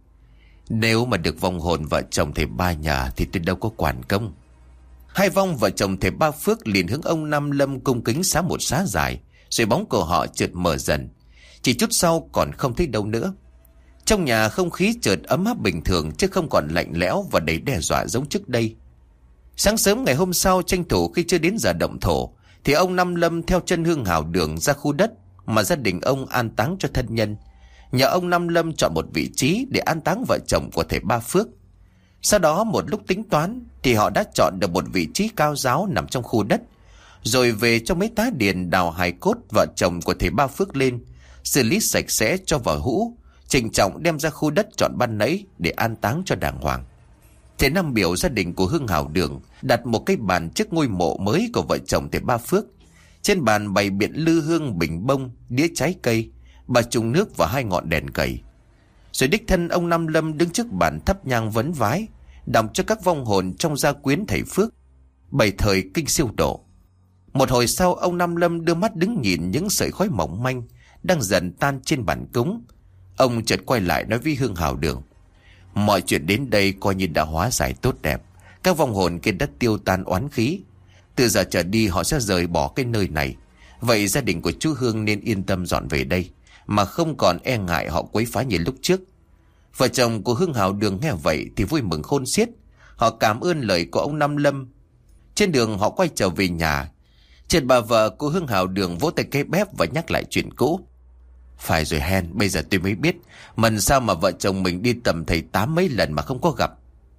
nếu mà được vong hồn vợ chồng thầy Ba nhà thì tôi đâu có quản công. Hai vong vợ chồng thầy Ba Phước liền hướng ông Năm Lâm cung kính xá một xá dài, rồi bóng của họ chợt mờ dần. Chỉ chút sau còn không thấy đâu nữa. Trong nhà không khí chợt ấm áp bình thường, chứ không còn lạnh lẽo và đầy đe dọa giống trước đây. Sáng sớm ngày hôm sau, tranh thủ khi chưa đến giờ động thổ, thì ông Năm Lâm theo chân Hương Hào Đường ra khu đất mà gia đình ông an táng cho thân nhân. Nhờ ông Năm Lâm chọn một vị trí để an táng vợ chồng của thầy Ba Phước. Sau đó một lúc tính toán thì họ đã chọn được một vị trí cao ráo nằm trong khu đất, rồi về cho mấy tá điền đào hài cốt vợ chồng của thầy Ba Phước lên, xử lý sạch sẽ cho vào hũ, trịnh trọng đem ra khu đất chọn ban nãy để an táng cho đàng hoàng. Thầy Năm biểu gia đình của Hương Hào Đường đặt một cái bàn trước ngôi mộ mới của vợ chồng thầy Ba Phước. Trên bàn bày biện lư hương, bình bông, đĩa trái cây, bà trùng nước và 2 ngọn đèn cầy. Rồi đích thân ông Năm Lâm đứng trước bàn thắp nhang vấn vái, đọc cho các vong hồn trong gia quyến thầy Phước bày thời kinh siêu độ. Một hồi sau, ông Năm Lâm đưa mắt đứng nhìn những sợi khói mỏng manh đang dần tan trên bàn cúng. Ông chợt quay lại nói với Hương Hào Đường: mọi chuyện đến đây coi như đã hóa giải tốt đẹp. Các vong hồn kia đã tiêu tan oán khí. Từ giờ trở đi họ sẽ rời bỏ cái nơi này. Vậy gia đình của chú Hương nên yên tâm dọn về đây, mà không còn e ngại họ quấy phá như lúc trước. Vợ chồng của Hương Hào Đường nghe vậy thì vui mừng khôn xiết. Họ cảm ơn lời của ông Năm Lâm. Trên đường họ quay trở về nhà, chợt bà vợ của Hương Hào Đường vỗ tay cái bép và nhắc lại chuyện cũ: phải rồi hen, bây giờ tôi mới biết mần sao mà vợ chồng mình đi tầm thầy Tám mấy lần mà không có gặp.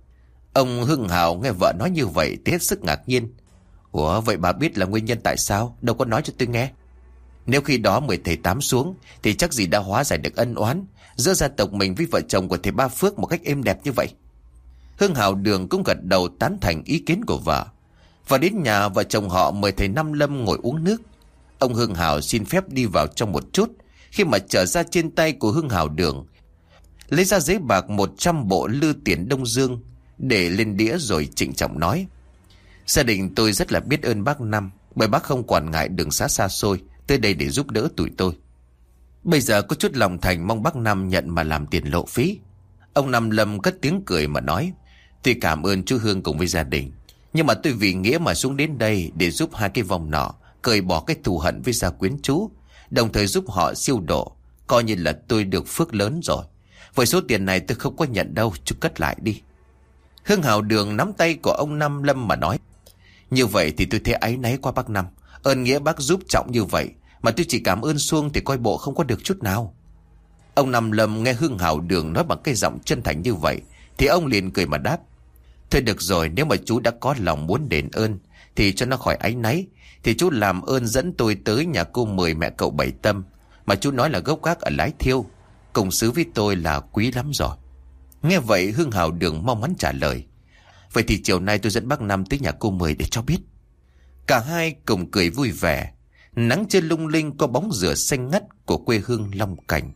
Ông Hương Hào nghe vợ nói như vậy thì hết sức ngạc nhiên. Ủa, vậy bà biết là nguyên nhân tại sao? Đâu có nói cho tôi nghe. Nếu khi đó mời thầy Tám xuống thì chắc gì đã hóa giải được ân oán giữa gia tộc mình với vợ chồng của thầy Ba Phước một cách êm đẹp như vậy. Hương Hào Đường cũng gật đầu tán thành ý kiến của vợ. Và đến nhà, vợ chồng họ mời thầy Năm Lâm ngồi uống nước. Ông Hương Hào xin phép đi vào trong một chút. Khi mà trở ra, trên tay của Hương Hào Đường lấy ra giấy bạc 100 bộ lư tiền Đông Dương, để lên đĩa rồi trịnh trọng nói: gia đình tôi rất là biết ơn bác Năm, bởi bác không quản ngại đường xá xa xôi tới đây để giúp đỡ tụi tôi. Bây giờ có chút lòng thành, mong bác Năm nhận mà làm tiền lộ phí. Ông Năm Lâm cất tiếng cười mà nói: tôi cảm ơn chú Hương cùng với gia đình, nhưng mà tôi vì nghĩa mà xuống đến đây để giúp hai cái vong nọ cởi bỏ cái thù hận với gia quyến chú, đồng thời giúp họ siêu độ, coi như là tôi được phước lớn rồi. Với số tiền này tôi không có nhận đâu, chú cất lại đi. Hương Hào Đường nắm tay của ông Năm Lâm mà nói: như vậy thì tôi thấy áy náy qua bác Năm. Ơn nghĩa bác giúp trọng như vậy mà tôi chỉ cảm ơn suông thì coi bộ không có được chút nào. Ông Năm Lâm nghe Hương Hào Đường nói bằng cái giọng chân thành như vậy thì ông liền cười mà đáp: thôi được rồi, nếu mà chú đã có lòng muốn đền ơn thì cho nó khỏi áy náy, thì chú làm ơn dẫn tôi tới nhà cô Mười mẹ cậu Bảy Tâm, mà chú nói là gốc gác ở Lái Thiêu, cùng xứ với tôi là quý lắm rồi. Nghe vậy, Hương Hào Đường mong mắn trả lời: vậy thì chiều nay tôi dẫn bác Năm tới nhà cô Mười để cho biết. Cả hai cùng cười vui vẻ. Nắng trên lung linh có bóng rửa xanh ngắt của quê hương Long Cảnh.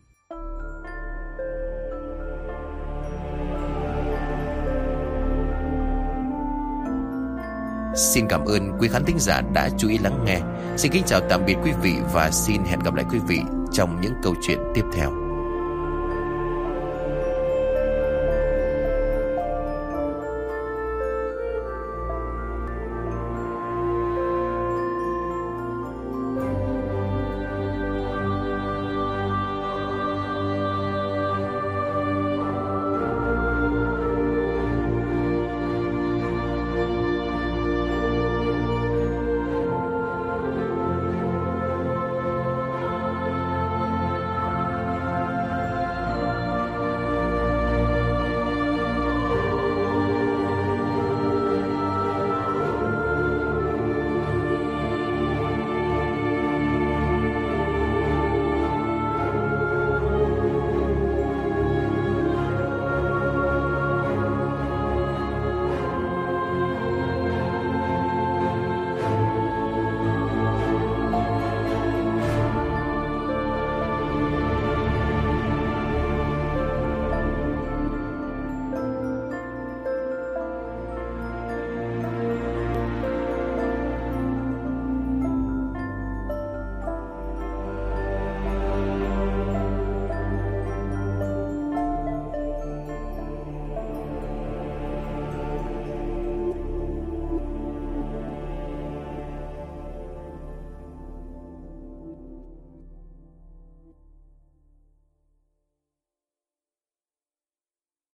Xin cảm ơn quý khán thính giả đã chú ý lắng nghe. Xin kính chào tạm biệt quý vị và xin hẹn gặp lại quý vị trong những câu chuyện tiếp theo.